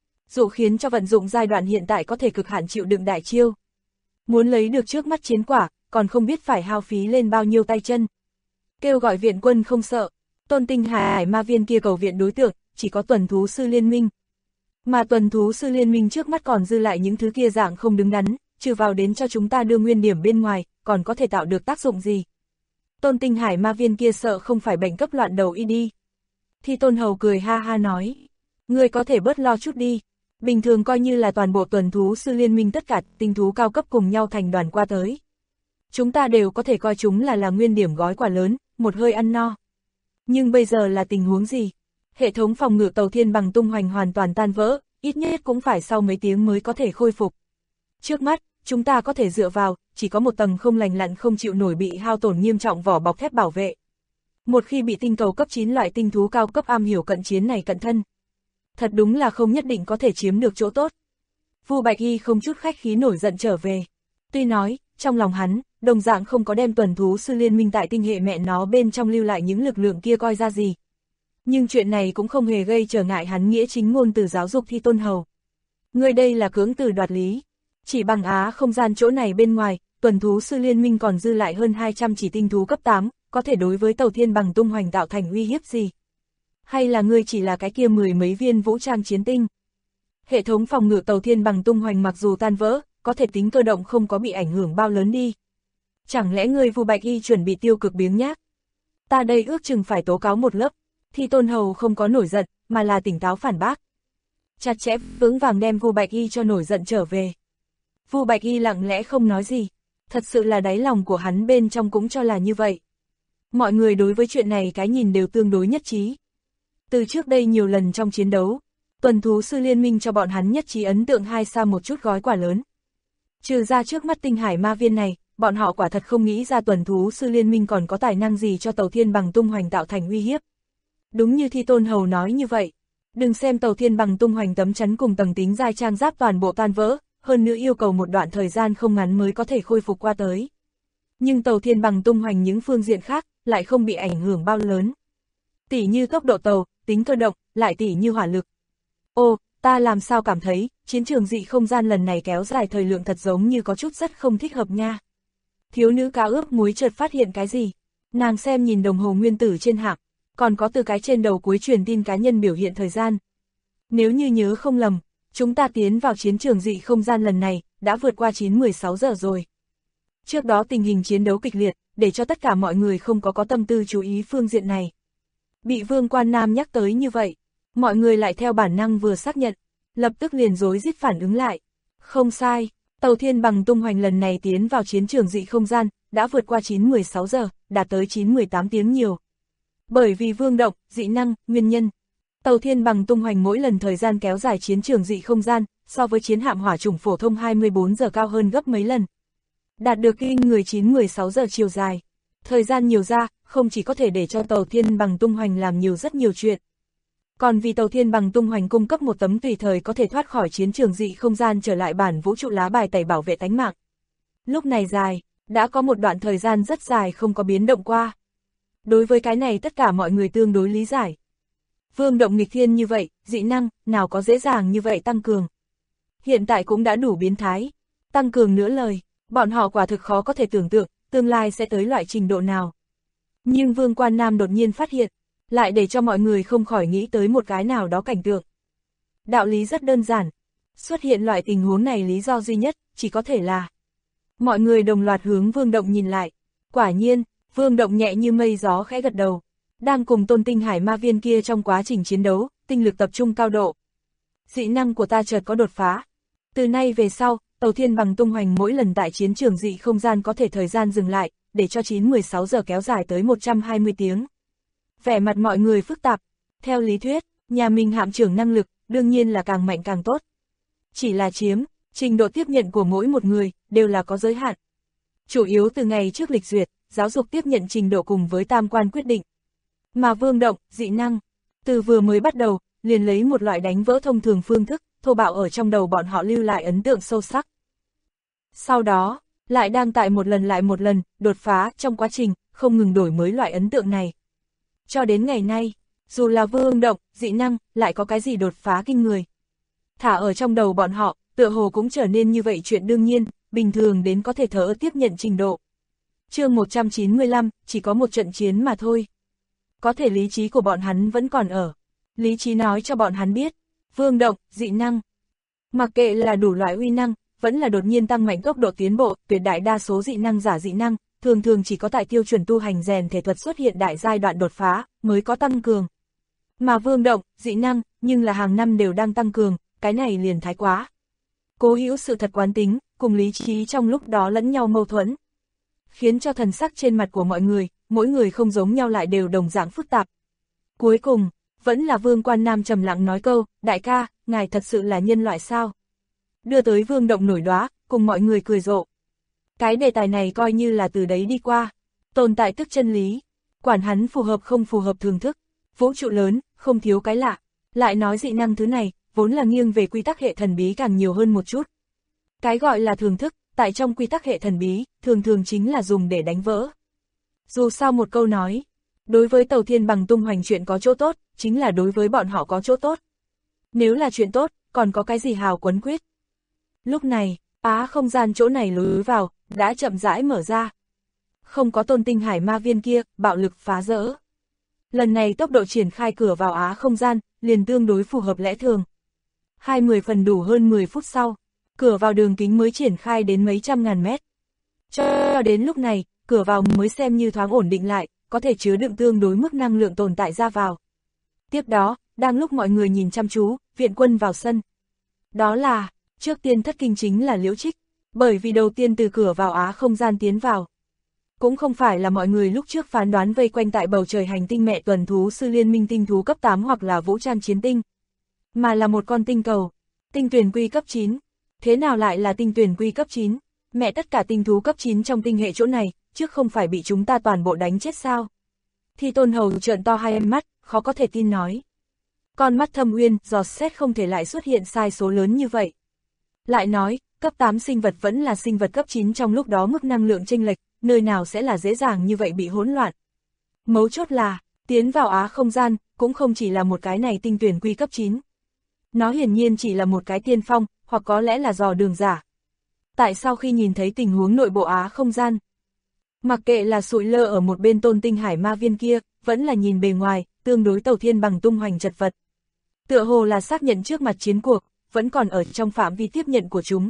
Dụ khiến cho vận dụng giai đoạn hiện tại có thể cực hạn chịu đựng đại chiêu. Muốn lấy được trước mắt chiến quả, còn không biết phải hao phí lên bao nhiêu tay chân. Kêu gọi viện quân không sợ, tôn tinh hải ma viên kia cầu viện đối tượng, chỉ có tuần thú sư liên minh. Mà tuần thú sư liên minh trước mắt còn dư lại những thứ kia dạng không đứng đắn, trừ vào đến cho chúng ta đưa nguyên điểm bên ngoài, còn có thể tạo được tác dụng gì. Tôn tinh hải ma viên kia sợ không phải bệnh cấp loạn đầu y đi. Thì Tôn Hầu cười ha ha nói, ngươi có thể bớt lo chút đi. Bình thường coi như là toàn bộ tuần thú sư liên minh tất cả tinh thú cao cấp cùng nhau thành đoàn qua tới. Chúng ta đều có thể coi chúng là nguyên điểm gói quà lớn, một hơi ăn no. Nhưng bây giờ là tình huống gì? Hệ thống phòng ngự tàu thiên bằng tung hoành hoàn toàn tan vỡ, ít nhất cũng phải sau mấy tiếng mới có thể khôi phục. Trước mắt, chúng ta có thể dựa vào, chỉ có một tầng không lành lặn không chịu nổi bị hao tổn nghiêm trọng vỏ bọc thép bảo vệ. Một khi bị tinh cầu cấp 9 loại tinh thú cao cấp am hiểu cận chiến này cận thân, thật đúng là không nhất định có thể chiếm được chỗ tốt. Vu Bạch Y không chút khách khí nổi giận trở về. Tuy nói, trong lòng hắn, đồng dạng không có đem tuần thú sư liên minh tại tinh hệ mẹ nó bên trong lưu lại những lực lượng kia coi ra gì. Nhưng chuyện này cũng không hề gây trở ngại hắn nghĩa chính ngôn từ giáo dục Thi Tôn Hầu. Người đây là cưỡng từ đoạt lý. Chỉ bằng không gian chỗ này bên ngoài, tuần thú sư liên minh còn dư lại hơn 200 chỉ tinh thú cấp 8, có thể đối với tàu thiên bằng tung hoành tạo thành uy hiếp gì? Hay là ngươi chỉ là cái kia 10 mấy viên vũ trang chiến tinh? Hệ thống phòng ngự tàu thiên bằng tung hoành mặc dù tan vỡ, có thể tính cơ động không có bị ảnh hưởng bao lớn đi. Chẳng lẽ ngươi Vu Bạch Y chuẩn bị tiêu cực biếng nhác? Ta đây ước chừng phải tố cáo một lớp. Thi Tôn Hầu không có nổi giận, mà là tỉnh táo phản bác. Chặt chẽ vững vàng đem Vu Bạch Y cho nổi giận trở về. Vu Bạch Y lặng lẽ không nói gì, thật sự là đáy lòng của hắn bên trong cũng cho là như vậy. Mọi người đối với chuyện này cái nhìn đều tương đối nhất trí. Từ trước đây nhiều lần trong chiến đấu, tuần thú sư liên minh cho bọn hắn nhất trí ấn tượng hai xa một chút gói quà lớn. Trừ ra trước mắt tinh hải ma viên này, bọn họ quả thật không nghĩ ra tuần thú sư liên minh còn có tài năng gì cho tàu thiên bằng tung hoành tạo thành uy hiếp. Đúng như Thi Tôn Hầu nói như vậy, đừng xem tàu thiên bằng tung hoành tấm chắn cùng tầng tính giai trang giáp toàn bộ tan vỡ, hơn nữa yêu cầu một đoạn thời gian không ngắn mới có thể khôi phục qua tới. Nhưng tàu thiên bằng tung hoành những phương diện khác, lại không bị ảnh hưởng bao lớn. Tỉ như tốc độ tàu, tính cơ động, lại tỉ như hỏa lực. Ô, ta làm sao cảm thấy, chiến trường dị không gian lần này kéo dài thời lượng thật giống như có chút rất không thích hợp nha. Thiếu nữ cá ướp muối chợt phát hiện cái gì? Nàng xem nhìn đồng hồ nguyên tử trên hạng, còn có từ cái trên đầu cuối truyền tin cá nhân biểu hiện thời gian. Nếu như nhớ không lầm, chúng ta tiến vào chiến trường dị không gian lần này, đã vượt qua 9-16 giờ rồi. Trước đó tình hình chiến đấu kịch liệt, để cho tất cả mọi người không có tâm tư chú ý phương diện này. Bị Vương Quan Nam nhắc tới như vậy, mọi người lại theo bản năng vừa xác nhận, lập tức liền rối rít phản ứng lại. Không sai, tàu thiên bằng tung hoành lần này tiến vào chiến trường dị không gian, đã vượt qua 9-16 giờ, đạt tới 9-18 tiếng nhiều. Bởi vì vương động, dị năng, nguyên nhân, tàu thiên bằng tung hoành mỗi lần thời gian kéo dài chiến trường dị không gian, so với chiến hạm hỏa chủng phổ thông 24 giờ cao hơn gấp mấy lần. Đạt được kinh người 9-16 giờ chiều dài. Thời gian nhiều ra, không chỉ có thể để cho tàu thiên bằng tung hoành làm rất nhiều chuyện. Còn vì tàu thiên bằng tung hoành cung cấp một tấm tùy thời có thể thoát khỏi chiến trường dị không gian trở lại bản vũ trụ lá bài tẩy bảo vệ tánh mạng. Lúc này dài, đã có một đoạn thời gian rất dài không có biến động qua. Đối với cái này tất cả mọi người tương đối lý giải. Vương động nghịch thiên như vậy, dị năng, nào có dễ dàng như vậy tăng cường. Hiện tại cũng đã đủ biến thái. Tăng cường nữa lời, bọn họ quả thực khó có thể tưởng tượng, tương lai sẽ tới loại trình độ nào. Nhưng Vương Quan Nam đột nhiên phát hiện, lại để cho mọi người không khỏi nghĩ tới một cái nào đó cảnh tượng. Đạo lý rất đơn giản, xuất hiện loại tình huống này lý do duy nhất, chỉ có thể là. Mọi người đồng loạt hướng Vương Động nhìn lại, quả nhiên, Vương Động nhẹ như mây gió khẽ gật đầu, đang cùng Tôn Tinh Hải ma viên kia trong quá trình chiến đấu, tinh lực tập trung cao độ. Dị năng của ta chợt có đột phá. Từ nay về sau, tàu thiên bằng tung hoành mỗi lần tại chiến trường dị không gian có thể thời gian dừng lại, để cho 9-16 giờ kéo dài tới 120 tiếng. Vẻ mặt mọi người phức tạp. Theo lý thuyết, nhà mình hạm trưởng năng lực, đương nhiên là càng mạnh càng tốt. Chỉ là trình độ tiếp nhận của mỗi một người, đều là có giới hạn. Chủ yếu từ ngày trước lịch duyệt, giáo dục tiếp nhận trình độ cùng với tam quan quyết định. Mà Vương Động, dị năng, từ vừa mới bắt đầu, liền lấy một loại đánh vỡ thông thường phương thức, thô bạo ở trong đầu bọn họ lưu lại ấn tượng sâu sắc. Sau đó, lại đang tại một lần lại một lần, đột phá trong quá trình, không ngừng đổi mới loại ấn tượng này. Cho đến ngày nay, dù là Vương Động, dị năng, lại có cái gì đột phá kinh người. Thả ở trong đầu bọn họ, tựa hồ cũng trở nên như vậy chuyện đương nhiên, bình thường đến có thể thở tiếp nhận trình độ. Chương 195, chỉ có một trận chiến mà thôi. Có thể lý trí của bọn hắn vẫn còn ở. Lý trí nói cho bọn hắn biết, Vương Động, dị năng. Mặc kệ là đủ loại uy năng, vẫn là đột nhiên tăng mạnh tốc độ tiến bộ, tuyệt đại đa số dị năng giả dị năng, thường thường chỉ có tại tiêu chuẩn tu hành rèn thể thuật xuất hiện đại giai đoạn đột phá, mới có tăng cường. Mà Vương Động, dị năng, nhưng là hàng năm đều đang tăng cường, cái này liền thái quá. Cố hữu sự thật quán tính, cùng lý trí trong lúc đó lẫn nhau mâu thuẫn. Khiến cho thần sắc trên mặt của mọi người, mỗi người không giống nhau lại đều đồng dạng phức tạp. Cuối cùng, vẫn là Vương Quan Nam trầm lặng nói câu, đại ca, ngài thật sự là nhân loại sao? Đưa tới Vương Động nổi đoá, cùng mọi người cười rộ. Cái đề tài này coi như là từ đấy đi qua. Tồn tại tức chân lý. Quản hắn phù hợp không phù hợp thường thức. Vũ trụ lớn, không thiếu cái lạ. Lại nói dị năng thứ này, vốn là nghiêng về quy tắc hệ thần bí càng nhiều hơn một chút. Cái gọi là thường thức, tại trong quy tắc hệ thần bí, thường thường chính là dùng để đánh vỡ. Dù sao một câu nói, đối với tàu thiên bằng tung hoành chuyện có chỗ tốt, chính là đối với bọn họ có chỗ tốt. Nếu là chuyện tốt, còn có cái gì hào quấn quyết. Lúc này, không gian chỗ này lối vào, đã chậm rãi mở ra. Không có tôn tinh hải ma viên kia, bạo lực phá rỡ. Lần này tốc độ triển khai cửa vào á không gian, liền tương đối phù hợp lẽ thường. 20 phần đủ hơn 10 phút sau, cửa vào đường kính mới triển khai đến mấy trăm ngàn mét. Cho đến lúc này, cửa vào mới xem như thoáng ổn định lại, có thể chứa đựng tương đối mức năng lượng tồn tại ra vào. Tiếp đó, đang lúc mọi người nhìn chăm chú, viện quân vào sân. Đó là, trước tiên thất kinh chính là Liễu Trích, bởi vì đầu tiên từ cửa vào á không gian tiến vào. Cũng không phải là mọi người lúc trước phán đoán vây quanh tại bầu trời hành tinh mẹ tuần thú sư liên minh tinh thú cấp 8 hoặc là vũ trang chiến tinh, mà là một con tinh cầu, tinh tuyển quy cấp 9. Thế nào lại là tinh tuyển quy cấp 9? Mẹ tất cả tinh thú cấp 9 trong tinh hệ chỗ này, trước không phải bị chúng ta toàn bộ đánh chết sao? Thi Tôn Hầu trợn to hai mắt, khó có thể tin nói. Con mắt thâm uyên, giọt xét không thể lại xuất hiện sai số lớn như vậy. Lại nói, cấp 8 sinh vật vẫn là sinh vật cấp 9 trong lúc đó mức năng lượng chênh lệch, nơi nào sẽ là dễ dàng như vậy bị hỗn loạn. Mấu chốt là, tiến vào á không gian, cũng không chỉ là một cái này tinh tuyển quy cấp 9. Nó hiển nhiên chỉ là một cái tiên phong, hoặc có lẽ là dò đường giả. Tại sao khi nhìn thấy tình huống nội bộ á không gian, mặc kệ là sụi lơ ở một bên tôn tinh hải ma viên kia, vẫn là nhìn bề ngoài, tương đối Tàu Thiên Bằng tung hoành chật vật. Tựa hồ là xác nhận trước mặt chiến cuộc, vẫn còn ở trong phạm vi tiếp nhận của chúng.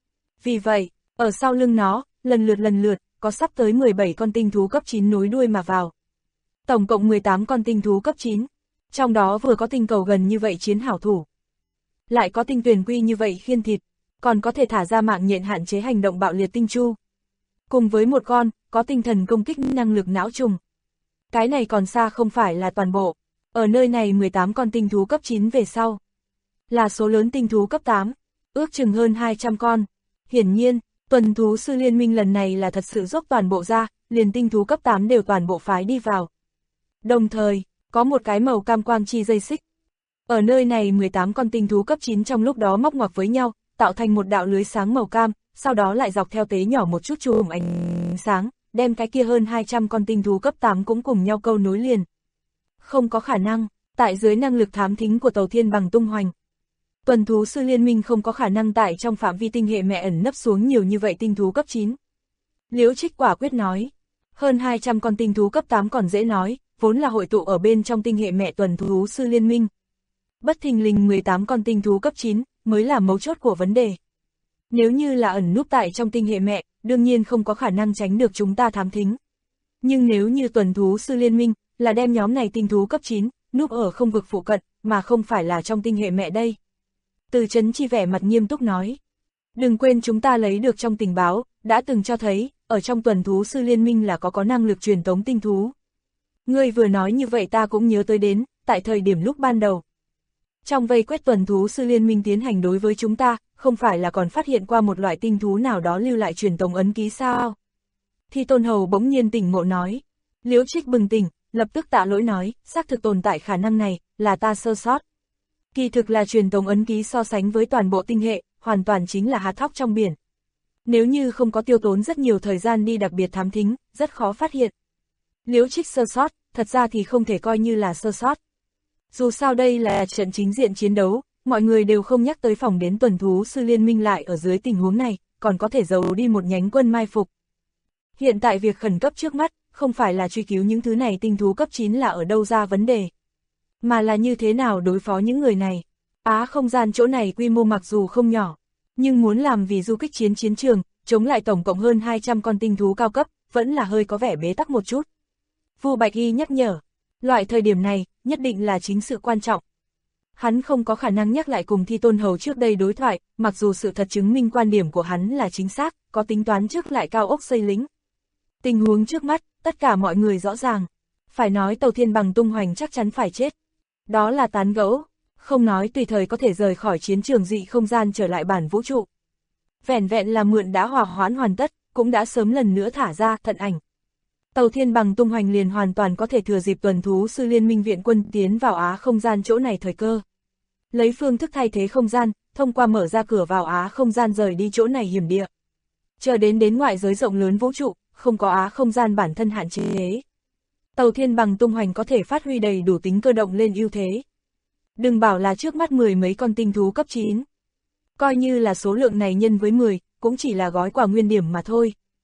Vì vậy, ở sau lưng nó, lần lượt, có sắp tới 17 con tinh thú cấp 9 nối đuôi mà vào. Tổng cộng 18 con tinh thú cấp 9, trong đó vừa có tinh cầu gần như vậy chiến hảo thủ. Lại có tinh tuyển quy như vậy khiên thịt, còn có thể thả ra mạng nhện hạn chế hành động bạo liệt tinh chu. Cùng với một con, có tinh thần công kích năng lực não trùng. Cái này còn xa không phải là toàn bộ. Ở nơi này 18 con tinh thú cấp 9 về sau. Là số lớn tinh thú cấp 8, ước chừng hơn 200 con. Hiển nhiên, tuần thú sư liên minh lần này là thật sự dốc toàn bộ ra, liền tinh thú cấp 8 đều toàn bộ phái đi vào. Đồng thời, có một cái màu cam quang chi dây xích. Ở nơi này 18 con tinh thú cấp 9 trong lúc đó móc ngoặc với nhau, tạo thành một đạo lưới sáng màu cam, sau đó lại dọc theo tế nhỏ một chút chùm ánh sáng, đem cái kia hơn 200 con tinh thú cấp 8 cũng cùng nhau câu nối liền. Không có khả năng, tại dưới năng lực thám thính của Tàu Thiên Bằng tung hoành. Tuần thú sư liên minh không có khả năng tại trong phạm vi tinh hệ mẹ ẩn nấp xuống nhiều như vậy tinh thú cấp 9. Liễu Trích quả quyết nói, hơn 200 con tinh thú cấp 8 còn dễ nói, vốn là hội tụ ở bên trong tinh hệ mẹ tuần thú sư liên minh. Bất thình lình 18 con tinh thú cấp 9 mới là mấu chốt của vấn đề. Nếu như là ẩn núp tại trong tinh hệ mẹ, đương nhiên không có khả năng tránh được chúng ta thám thính. Nhưng nếu như tuần thú sư liên minh là đem nhóm này tinh thú cấp 9 núp ở không vực phụ cận, mà không phải là trong tinh hệ mẹ đây. Từ Chấn Chi vẻ mặt nghiêm túc nói. Đừng quên chúng ta lấy được trong tình báo, đã từng cho thấy, ở trong tuần thú sư liên minh là có năng lực truyền tống tinh thú. Ngươi vừa nói như vậy ta cũng nhớ tới đến, tại thời điểm lúc ban đầu. Trong vây quét tuần thú sư liên minh tiến hành đối với chúng ta, không phải là còn phát hiện qua một loại tinh thú nào đó lưu lại truyền tống ấn ký sao? Thi Tôn Hầu bỗng nhiên tỉnh ngộ nói. Liễu Trích bừng tỉnh, lập tức tạ lỗi nói, xác thực tồn tại khả năng này, là ta sơ sót. Kỳ thực là truyền tống ấn ký so sánh với toàn bộ tinh hệ, hoàn toàn chính là hạt thóc trong biển. Nếu như không có tiêu tốn rất nhiều thời gian đi đặc biệt thám thính, rất khó phát hiện. Liễu Trích sơ sót, thật ra thì không thể coi như là sơ sót. Dù sao đây là trận chính diện chiến đấu, mọi người đều không nhắc tới phòng đến tuần thú sư liên minh lại ở dưới tình huống này, còn có thể giấu đi một nhánh quân mai phục. Hiện tại việc khẩn cấp trước mắt, không phải là truy cứu những thứ này tinh thú cấp 9 là ở đâu ra vấn đề, mà là như thế nào đối phó những người này. Không gian chỗ này quy mô mặc dù không nhỏ, nhưng muốn làm vì du kích chiến trường, chống lại tổng cộng hơn 200 con tinh thú cao cấp, vẫn là hơi có vẻ bế tắc một chút. Vu Bạch Y nhắc nhở, loại thời điểm này, nhất định là chính sự quan trọng. Hắn không có khả năng nhắc lại cùng Thi Tôn Hầu trước đây đối thoại, mặc dù sự thật chứng minh quan điểm của hắn là chính xác, có tính toán trước lại cao ốc xây lính. Tình huống trước mắt, tất cả mọi người rõ ràng. Phải nói Tàu Thiên Bằng tung hoành chắc chắn phải chết. Đó là tán gẫu, không nói tùy thời có thể rời khỏi chiến trường dị không gian trở lại bản vũ trụ. Vẻn vẹn là mượn đã hòa hoãn hoàn tất, cũng đã sớm lần nữa thả ra thận ảnh. Tàu Thiên Bằng tung hoành liền hoàn toàn có thể thừa dịp tuần thú sư liên minh viện quân tiến vào á không gian chỗ này thời cơ. Lấy phương thức thay thế không gian, thông qua mở ra cửa vào á không gian rời đi chỗ này hiểm địa. Chờ đến ngoại giới rộng lớn vũ trụ, không có á không gian bản thân hạn chế. Tàu Thiên Bằng tung hoành có thể phát huy đầy đủ tính cơ động lên ưu thế. Đừng bảo là trước mắt 10 mấy con tinh thú cấp 9. Coi như là số lượng này nhân với 10, cũng chỉ là gói quà nguyên điểm mà thôi.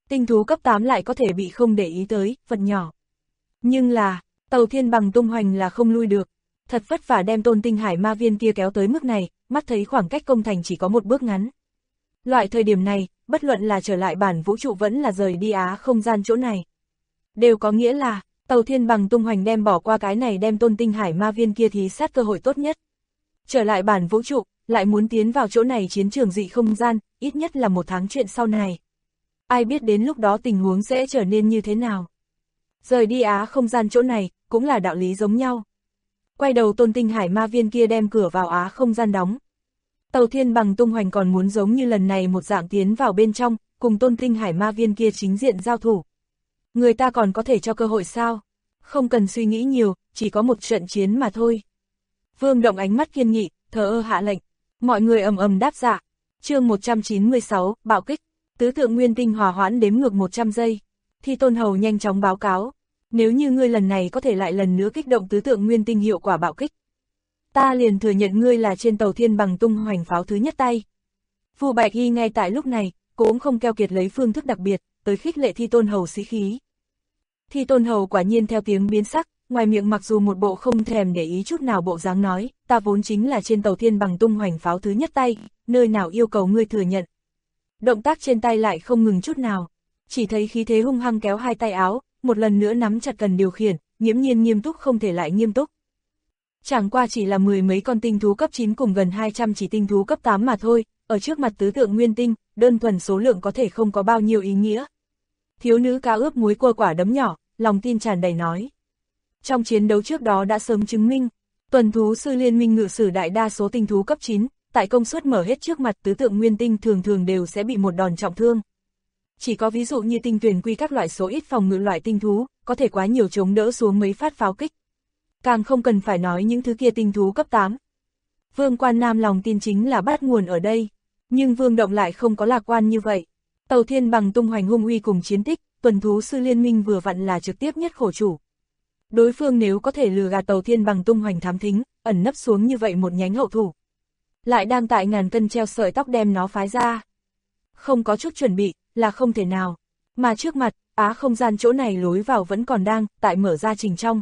Tinh thú cấp 8 lại có thể bị không để ý tới, vật nhỏ. Nhưng là, tàu thiên bằng tung hoành là không lui được. Thật vất vả đem tôn tinh hải ma viên kia kéo tới mức này, mắt thấy khoảng cách công thành chỉ có một bước ngắn. Loại thời điểm này, bất luận là trở lại bản vũ trụ vẫn là rời đi Á không gian chỗ này. Đều có nghĩa là, tàu thiên bằng tung hoành đem bỏ qua cái này đem tôn tinh hải ma viên kia thí sát cơ hội tốt nhất. Trở lại bản vũ trụ, lại muốn tiến vào chỗ này chiến trường dị không gian, ít nhất là 1 tháng chuyện sau này. Ai biết đến lúc đó tình huống sẽ trở nên như thế nào. Rời đi Á không gian chỗ này, cũng là đạo lý giống nhau. Quay đầu tôn tinh hải ma viên kia đem cửa vào Á không gian đóng. Tàu thiên bằng tung hoành còn muốn giống như lần này một dạng tiến vào bên trong, cùng tôn tinh hải ma viên kia chính diện giao thủ. Người ta còn có thể cho cơ hội sao? Không cần suy nghĩ nhiều, chỉ có một trận chiến mà thôi. Vương Động ánh mắt kiên nghị, thờ ơ hạ lệnh. Mọi người ầm ầm đáp dạ. Chương 196, bạo kích. Tứ tượng nguyên tinh hòa hoãn đếm ngược 100 giây. Thi Tôn Hầu nhanh chóng báo cáo. Nếu như ngươi lần này có thể lại lần nữa kích động tứ tượng nguyên tinh hiệu quả bạo kích, ta liền thừa nhận ngươi là trên tàu thiên bằng tung hoành pháo thứ nhất tay. Vu Bạch Hy ngay tại lúc này, cũng không keo kiệt lấy phương thức đặc biệt, tới khích lệ Thi Tôn Hầu sĩ khí. Thi Tôn Hầu quả nhiên theo tiếng biến sắc, ngoài miệng mặc dù một bộ không thèm để ý chút nào bộ dáng nói, ta vốn chính là trên tàu thiên bằng tung hoành pháo thứ nhất tay, nơi nào yêu cầu ngươi thừa nhận. Động tác trên tay lại không ngừng chút nào, chỉ thấy khí thế hung hăng kéo hai tay áo, một lần nữa nắm chặt cần điều khiển, nghiễm nhiên nghiêm túc không thể lại nghiêm túc. Chẳng qua chỉ là 10 mấy con tinh thú cấp 9 cùng gần 200 chỉ tinh thú cấp 8 mà thôi, ở trước mặt tứ tượng nguyên tinh, đơn thuần số lượng có thể không có bao nhiêu ý nghĩa. Thiếu nữ cá ướp muối cua quả đấm nhỏ, lòng tin tràn đầy nói. Trong chiến đấu trước đó đã sớm chứng minh, tuần thú sư liên minh ngự sử đại đa số tinh thú cấp 9, tại công suất mở hết trước mặt tứ tượng nguyên tinh thường thường đều sẽ bị một đòn trọng thương. Chỉ có ví dụ như tinh tuyển quy các loại số ít phòng ngự loại tinh thú, có thể quá nhiều chống đỡ xuống mấy phát pháo kích. Càng không cần phải nói những thứ kia tinh thú cấp 8. Vương Quan Nam lòng tin chính là bắt nguồn ở đây, nhưng Vương Động lại không có lạc quan như vậy. Tàu thiên bằng tung hoành hung uy cùng chiến tích, tuần thú sư liên minh vừa vặn là trực tiếp nhất khổ chủ. Đối phương nếu có thể lừa gạt tàu thiên bằng tung hoành thám thính, ẩn nấp xuống như vậy một nhánh hậu thủ, lại đang tại ngàn cân treo sợi tóc đem nó phái ra. Không có chút chuẩn bị, là không thể nào. Mà trước mặt, Á không gian chỗ này lối vào vẫn còn đang, tại mở ra trình trong.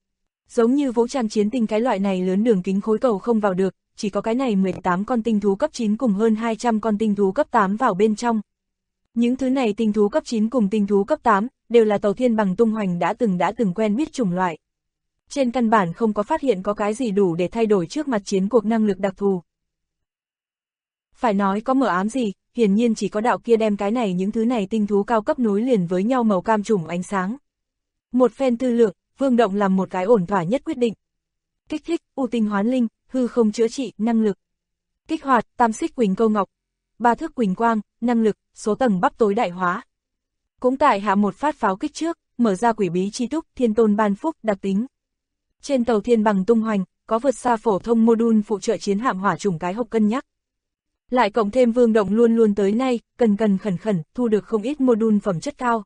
Giống như vũ trang chiến tinh cái loại này lớn đường kính khối cầu không vào được, chỉ có cái này 18 con tinh thú cấp 9 cùng hơn 200 con tinh thú cấp 8 vào bên trong. Những thứ này tinh thú cấp 9 cùng tinh thú cấp 8, đều là tàu thiên bằng tung hoành đã từng quen biết chủng loại. Trên căn bản không có phát hiện có cái gì đủ để thay đổi trước mặt chiến cuộc năng lực đặc thù. Phải nói có mở ám gì, hiển nhiên chỉ có đạo kia đem cái này những thứ này tinh thú cao cấp nối liền với nhau màu cam trùng ánh sáng. Một phen tư lượng, Vương Động làm một cái ổn thỏa nhất quyết định. Kích thích, u tinh hoán linh, hư không chữa trị, năng lực. Kích hoạt, tam xích quỳnh câu ngọc. 3 thước quỳnh quang, năng lực, số tầng bắp tối đại hóa. Cũng tại hạ một phát pháo kích trước, mở ra quỷ bí chi túc, thiên tôn ban phúc, đặc tính. Trên tàu thiên bằng tung hoành, có vượt xa phổ thông module phụ trợ chiến hạm hỏa chủng cái hộp cân nhắc. Lại cộng thêm Vương Động luôn luôn tới nay, cần khẩn thu được không ít module phẩm chất cao.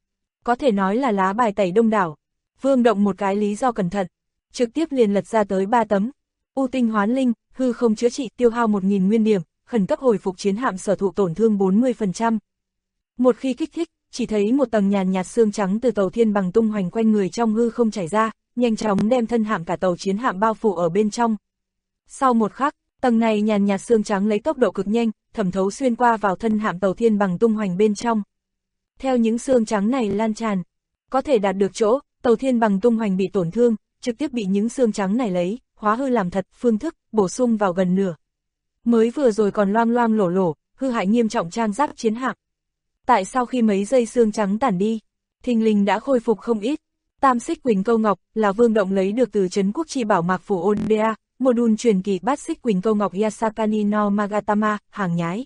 Có thể nói là lá bài tẩy đông đảo. Vương Động một cái lý do cẩn thận, trực tiếp liền lật ra tới 3 tấm. U tinh hoán linh, hư không chữa trị, tiêu hao 1000 nguyên điểm, khẩn cấp hồi phục chiến hạm sở thụ tổn thương 40%. Một khi kích thích, chỉ thấy một tầng nhàn nhạt xương trắng từ tàu thiên bằng tung hoành quanh người trong hư không chảy ra, nhanh chóng đem thân hạm cả tàu chiến hạm bao phủ ở bên trong. Sau một khắc, tầng này nhàn nhạt xương trắng lấy tốc độ cực nhanh, thẩm thấu xuyên qua vào thân hạm tàu thiên bằng tung hoành bên trong. Theo những xương trắng này lan tràn, có thể đạt được chỗ, tàu thiên bằng tung hoành bị tổn thương, trực tiếp bị những xương trắng này lấy, hóa hư làm thật, phương thức, bổ sung vào gần nửa. Mới vừa rồi còn loang loang lổ lổ, hư hại nghiêm trọng trang giáp chiến hạm. Tại sau khi mấy giây xương trắng tản đi, thình lình đã khôi phục không ít. Tam xích quỳnh câu ngọc là Vương Động lấy được từ trấn quốc chi bảo mạc phủ Oda, module truyền kỳ bát xích quỳnh câu ngọc Yasakani no Magatama, hàng nhái.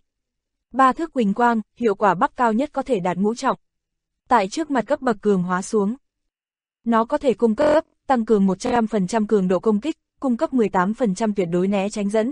3 thước quỳnh quang, hiệu quả bắp cao nhất có thể đạt ngũ trọng. Tại trước mặt cấp bậc cường hóa xuống, nó có thể cung cấp, tăng cường 100% cường độ công kích, cung cấp 18% tuyệt đối né tránh dẫn,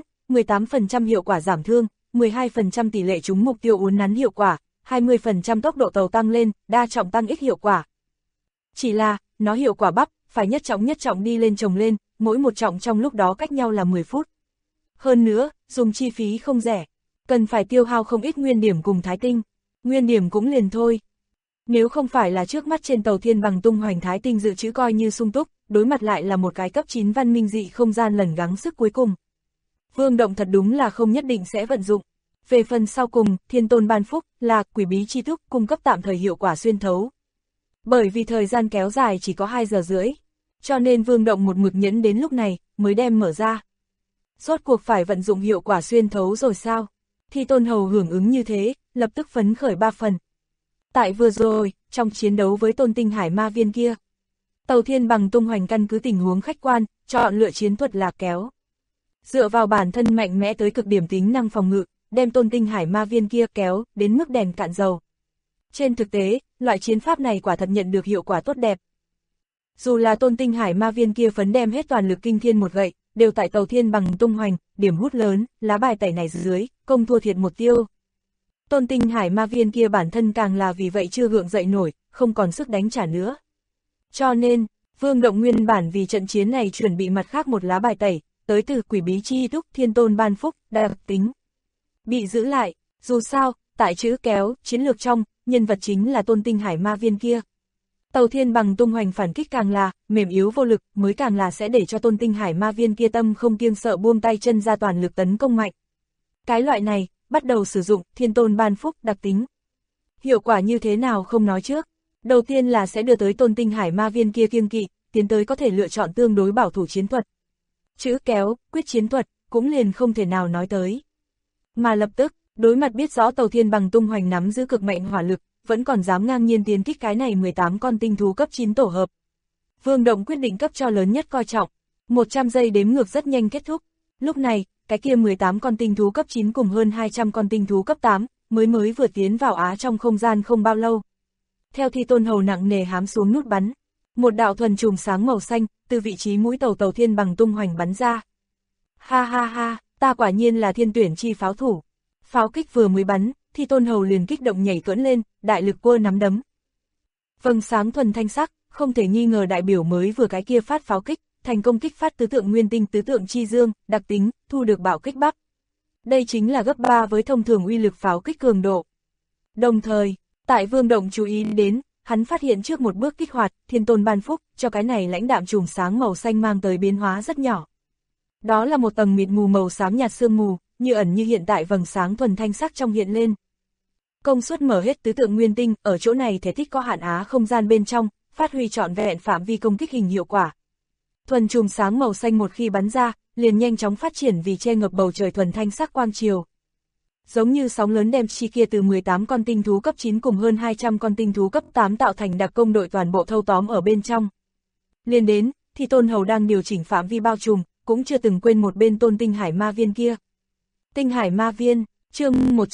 18% hiệu quả giảm thương, 12% tỷ lệ trúng mục tiêu uốn nắn hiệu quả, 20% tốc độ tàu tăng lên, đa trọng tăng ích hiệu quả. Chỉ là, nó hiệu quả bắp, phải nhất trọng đi lên chồng lên, mỗi một trọng trong lúc đó cách nhau là 10 phút. Hơn nữa, dùng chi phí không rẻ, cần phải tiêu hao không ít nguyên điểm cùng thái tinh. Nguyên điểm cũng liền thôi. Nếu không phải là trước mắt trên tàu thiên bằng tung hoành thái tinh dự trữ coi như sung túc, đối mặt lại là một cái cấp 9 văn minh dị không gian lần gắng sức cuối cùng. Vương Động thật đúng là không nhất định sẽ vận dụng. Về phần sau cùng, Thiên Tôn ban phúc, là quỷ bí chi thúc cung cấp tạm thời hiệu quả xuyên thấu. Bởi vì thời gian kéo dài chỉ có 2 giờ rưỡi, cho nên Vương Động một mực nhẫn đến lúc này, mới đem mở ra. Rốt cuộc phải vận dụng hiệu quả xuyên thấu rồi sao? Thi Tôn Hầu hưởng ứng như thế, lập tức phấn khởi 3 phần. Tại vừa rồi, trong chiến đấu với Tôn Tinh Hải Ma Viên kia, tàu thiên bằng tung hoành căn cứ tình huống khách quan, chọn lựa chiến thuật là kéo. Dựa vào bản thân mạnh mẽ tới cực điểm tính năng phòng ngự, đem Tôn Tinh Hải Ma Viên kia kéo đến mức đèn cạn dầu. Trên thực tế, loại chiến pháp này quả thật nhận được hiệu quả tốt đẹp. Dù là Tôn Tinh Hải Ma Viên kia phấn đem hết toàn lực kinh thiên một gậy, đều tại tàu thiên bằng tung hoành, điểm hút lớn, lá bài tẩy này dưới, công thua thiệt một tiêu. Tôn Tinh Hải Ma Viên kia bản thân càng là vì vậy chưa gượng dậy nổi, không còn sức đánh trả nữa. Cho nên, Vương Động nguyên bản vì trận chiến này chuẩn bị mặt khác một lá bài tẩy, tới từ quỷ bí chi thúc Thiên Tôn ban phúc, đặc tính. Bị giữ lại, dù sao, tại chữ kéo, chiến lược trong, nhân vật chính là Tôn Tinh Hải Ma Viên kia. Tàu thiên bằng tung hoành phản kích càng là, mềm yếu vô lực, mới càng là sẽ để cho Tôn Tinh Hải Ma Viên kia tâm không kiêng sợ buông tay chân ra toàn lực tấn công mạnh. Cái loại này, bắt đầu sử dụng Thiên Tôn ban phúc đặc tính. Hiệu quả như thế nào không nói trước. Đầu tiên là sẽ đưa tới Tôn Tinh Hải Ma Viên kia kiêng kỵ, tiến tới có thể lựa chọn tương đối bảo thủ chiến thuật. Chữ kéo, quyết chiến thuật, cũng liền không thể nào nói tới. Mà lập tức, đối mặt biết rõ tàu thiên bằng tung hoành nắm giữ cực mạnh hỏa lực, vẫn còn dám ngang nhiên tiến kích cái này 18 con tinh thú cấp 9 tổ hợp. Vương Động quyết định cấp cho lớn nhất coi trọng. 100 giây đếm ngược rất nhanh kết thúc. Lúc này, cái kia 18 con tinh thú cấp 9 cùng hơn 200 con tinh thú cấp 8, mới vừa tiến vào Á trong không gian không bao lâu. Theo Thi Tôn Hầu nặng nề hám xuống nút bắn, một đạo thuần chùm sáng màu xanh, từ vị trí mũi tàu thiên bằng tung hoành bắn ra. Ha ha ha, ta quả nhiên là thiên tuyển chi pháo thủ. Pháo kích vừa mới bắn, Thi Tôn Hầu liền kích động nhảy cỡn lên, đại lực quơ nắm đấm. Vầng sáng thuần thanh sắc, không thể nghi ngờ đại biểu mới vừa cái kia phát pháo kích, thành công kích phát tứ tượng nguyên tinh tứ tượng chi dương, đặc tính, thu được bạo kích bắp. Đây chính là gấp 3 với thông thường uy lực pháo kích cường độ. Đồng thời, tại Vương Động chú ý đến, hắn phát hiện trước một bước kích hoạt, Thiên Tôn ban phúc, cho cái này lãnh đạm chùm sáng màu xanh mang tới biến hóa rất nhỏ. Đó là một tầng mịt mù màu xám nhạt sương mù, như ẩn như hiện tại vầng sáng thuần thanh sắc trong hiện lên. Công suất mở hết tứ tượng nguyên tinh, ở chỗ này thể tích có hạn Á không gian bên trong, phát huy trọn vẹn phạm vi công kích hình hiệu quả. Thuần chùm sáng màu xanh một khi bắn ra, liền nhanh chóng phát triển vì che ngập bầu trời thuần thanh sắc quang chiều. Giống như sóng lớn đem chi kia từ 18 con tinh thú cấp 9 cùng hơn 200 con tinh thú cấp 8 tạo thành đặc công đội toàn bộ thâu tóm ở bên trong. Liên đến, thì Tôn Hầu đang điều chỉnh phạm vi bao trùm, cũng chưa từng quên một bên Tôn Tinh Hải Ma Viên kia. Tinh Hải Ma Viên, chương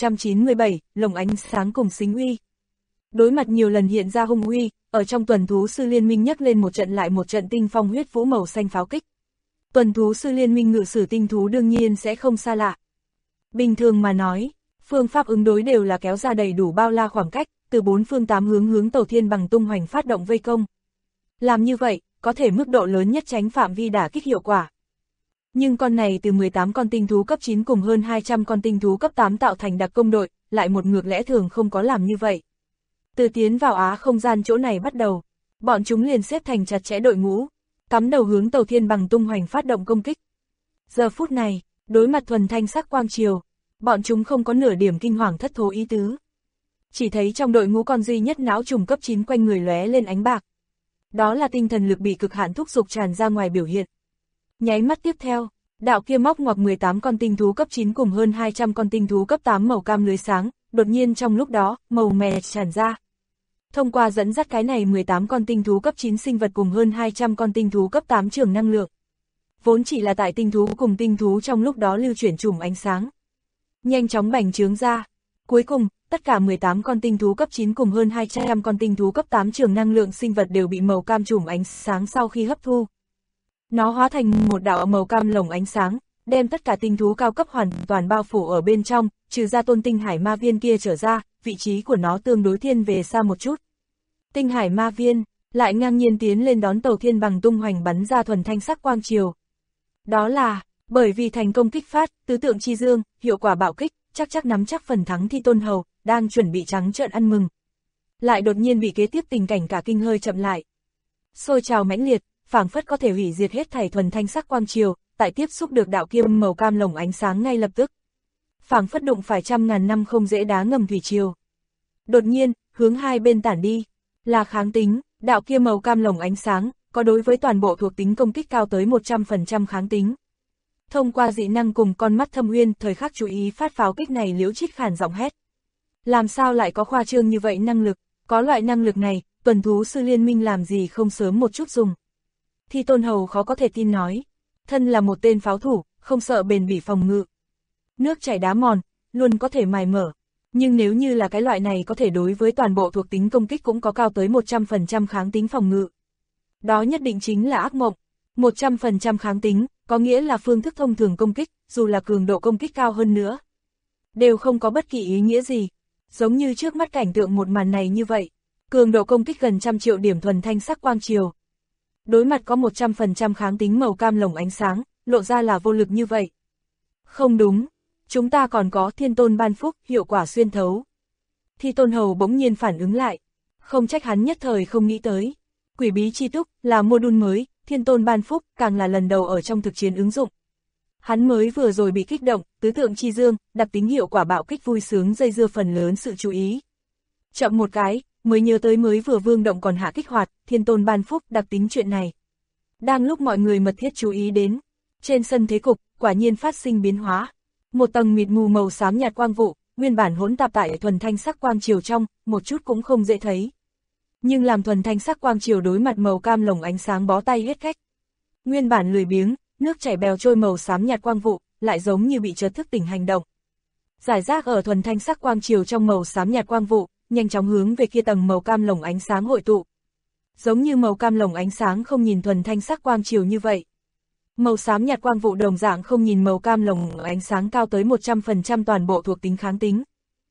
197, lồng ánh sáng cùng xính uy. Đối mặt nhiều lần hiện ra hung uy, ở trong tuần thú sư liên minh nhắc lên một trận lại một trận tinh phong huyết vũ màu xanh pháo kích. Tuần thú sư liên minh ngự sử tinh thú đương nhiên sẽ không xa lạ. Bình thường mà nói, phương pháp ứng đối đều là kéo ra đầy đủ bao la khoảng cách, từ 4 phương 8 hướng tàu thiên bằng tung hoành phát động vây công. Làm như vậy, có thể mức độ lớn nhất tránh phạm vi đả kích hiệu quả. Nhưng con này từ 18 con tinh thú cấp 9 cùng hơn 200 con tinh thú cấp 8 tạo thành đặc công đội, lại một ngược lẽ thường không có làm như vậy. Từ tiến vào Á không gian chỗ này bắt đầu, bọn chúng liền xếp thành chặt chẽ đội ngũ, cắm đầu hướng tàu thiên bằng tung hoành phát động công kích. Giờ phút này, đối mặt thuần thanh sắc quang chiều, bọn chúng không có nửa điểm kinh hoàng thất thố ý tứ. Chỉ thấy trong đội ngũ con duy nhất não trùng cấp 9 quanh người lóe lên ánh bạc. Đó là tinh thần lực bị cực hạn thúc giục tràn ra ngoài biểu hiện. Nháy mắt tiếp theo, đạo kia móc ngoặc 18 con tinh thú cấp 9 cùng hơn 200 con tinh thú cấp 8 màu cam lưới sáng, đột nhiên trong lúc đó, màu mè tràn ra. Thông qua dẫn dắt cái này 18 con tinh thú cấp 9 sinh vật cùng hơn 200 con tinh thú cấp 8 trường năng lượng. Vốn chỉ là tại tinh thú cùng tinh thú trong lúc đó lưu chuyển chùm ánh sáng. Nhanh chóng bành trướng ra. Cuối cùng, tất cả 18 con tinh thú cấp 9 cùng hơn 200 con tinh thú cấp 8 trường năng lượng sinh vật đều bị màu cam chùm ánh sáng sau khi hấp thu. Nó hóa thành một đạo màu cam lồng ánh sáng, đem tất cả tinh thú cao cấp hoàn toàn bao phủ ở bên trong, trừ ra Tôn Tinh Hải Ma Viên kia trở ra, vị trí của nó tương đối thiên về xa một chút. Tinh Hải Ma Viên lại ngang nhiên tiến lên đón tàu thiên bằng tung hoành bắn ra thuần thanh sắc quang chiều. Đó là, bởi vì thành công kích phát, tứ tượng chi dương, hiệu quả bạo kích, chắc nắm chắc phần thắng Thi Tôn Hầu, đang chuẩn bị trắng trợn ăn mừng. lại đột nhiên bị kế tiếp tình cảnh cả kinh hơi chậm lại. Sôi trào mãnh liệt, phảng phất có thể hủy diệt hết thảy thuần thanh sắc quang triều, tại tiếp xúc được đạo kia màu cam lồng ánh sáng ngay lập tức. Phảng phất đụng phải trăm ngàn năm không dễ đá ngầm thủy triều. Đột nhiên, hướng hai bên tản đi, là kháng tính, đạo kia màu cam lồng ánh sáng, có đối với toàn bộ thuộc tính công kích cao tới 100% kháng tính. Thông qua dị năng cùng con mắt thâm uyên, thời khắc chú ý phát pháo kích này Liễu Trích khản giọng hét. Làm sao lại có khoa trương như vậy năng lực, có loại năng lực này, tuần thú sư liên minh làm gì không sớm một chút dùng. Thi Tôn Hầu khó có thể tin nói, thân là một tên pháo thủ, không sợ bền bỉ phòng ngự. Nước chảy đá mòn, luôn có thể mài mở. Nhưng nếu như là cái loại này có thể đối với toàn bộ thuộc tính công kích cũng có cao tới 100% kháng tính phòng ngự. Đó nhất định chính là ác mộng. 100% kháng tính, có nghĩa là phương thức thông thường công kích, dù là cường độ công kích cao hơn nữa. Đều không có bất kỳ ý nghĩa gì. Giống như trước mắt cảnh tượng một màn này như vậy. Cường độ công kích gần 100 triệu điểm thuần thanh sắc quang triều. Đối mặt có 100% kháng tính màu cam lồng ánh sáng, lộ ra là vô lực như vậy. Không đúng. Chúng ta còn có Thiên Tôn ban phúc, hiệu quả xuyên thấu. Thi Tôn Hầu bỗng nhiên phản ứng lại. Không trách hắn nhất thời không nghĩ tới. Quỷ bí chi túc là module mới, Thiên Tôn ban phúc càng là lần đầu ở trong thực chiến ứng dụng. Hắn mới vừa rồi bị kích động, tứ tượng chi dương, đặc tính hiệu quả bạo kích vui sướng dây dưa phần lớn sự chú ý. Chậm một cái, mới nhớ tới mới vừa vương động còn hạ kích hoạt, Thiên Tôn ban phúc đặc tính chuyện này. Đang lúc mọi người mật thiết chú ý đến, trên sân thế cục, quả nhiên phát sinh biến hóa. Một tầng mịt mù màu xám nhạt quang vụ, nguyên bản hỗn tạp tại thuần thanh sắc quang triều trong, một chút cũng không dễ thấy. Nhưng làm thuần thanh sắc quang triều đối mặt màu cam lồng ánh sáng bó tay hết cách. Nguyên bản lười biếng, nước chảy bèo trôi màu xám nhạt quang vụ, lại giống như bị chợt thức tỉnh hành động. Giải rác ở thuần thanh sắc quang triều trong màu xám nhạt quang vụ, nhanh chóng hướng về kia tầng màu cam lồng ánh sáng hội tụ. Giống như màu cam lồng ánh sáng không nhìn thuần thanh sắc quang triều như vậy. Màu xám nhạt quang vụ đồng dạng không nhìn màu cam lồng ánh sáng cao tới 100% toàn bộ thuộc tính kháng tính.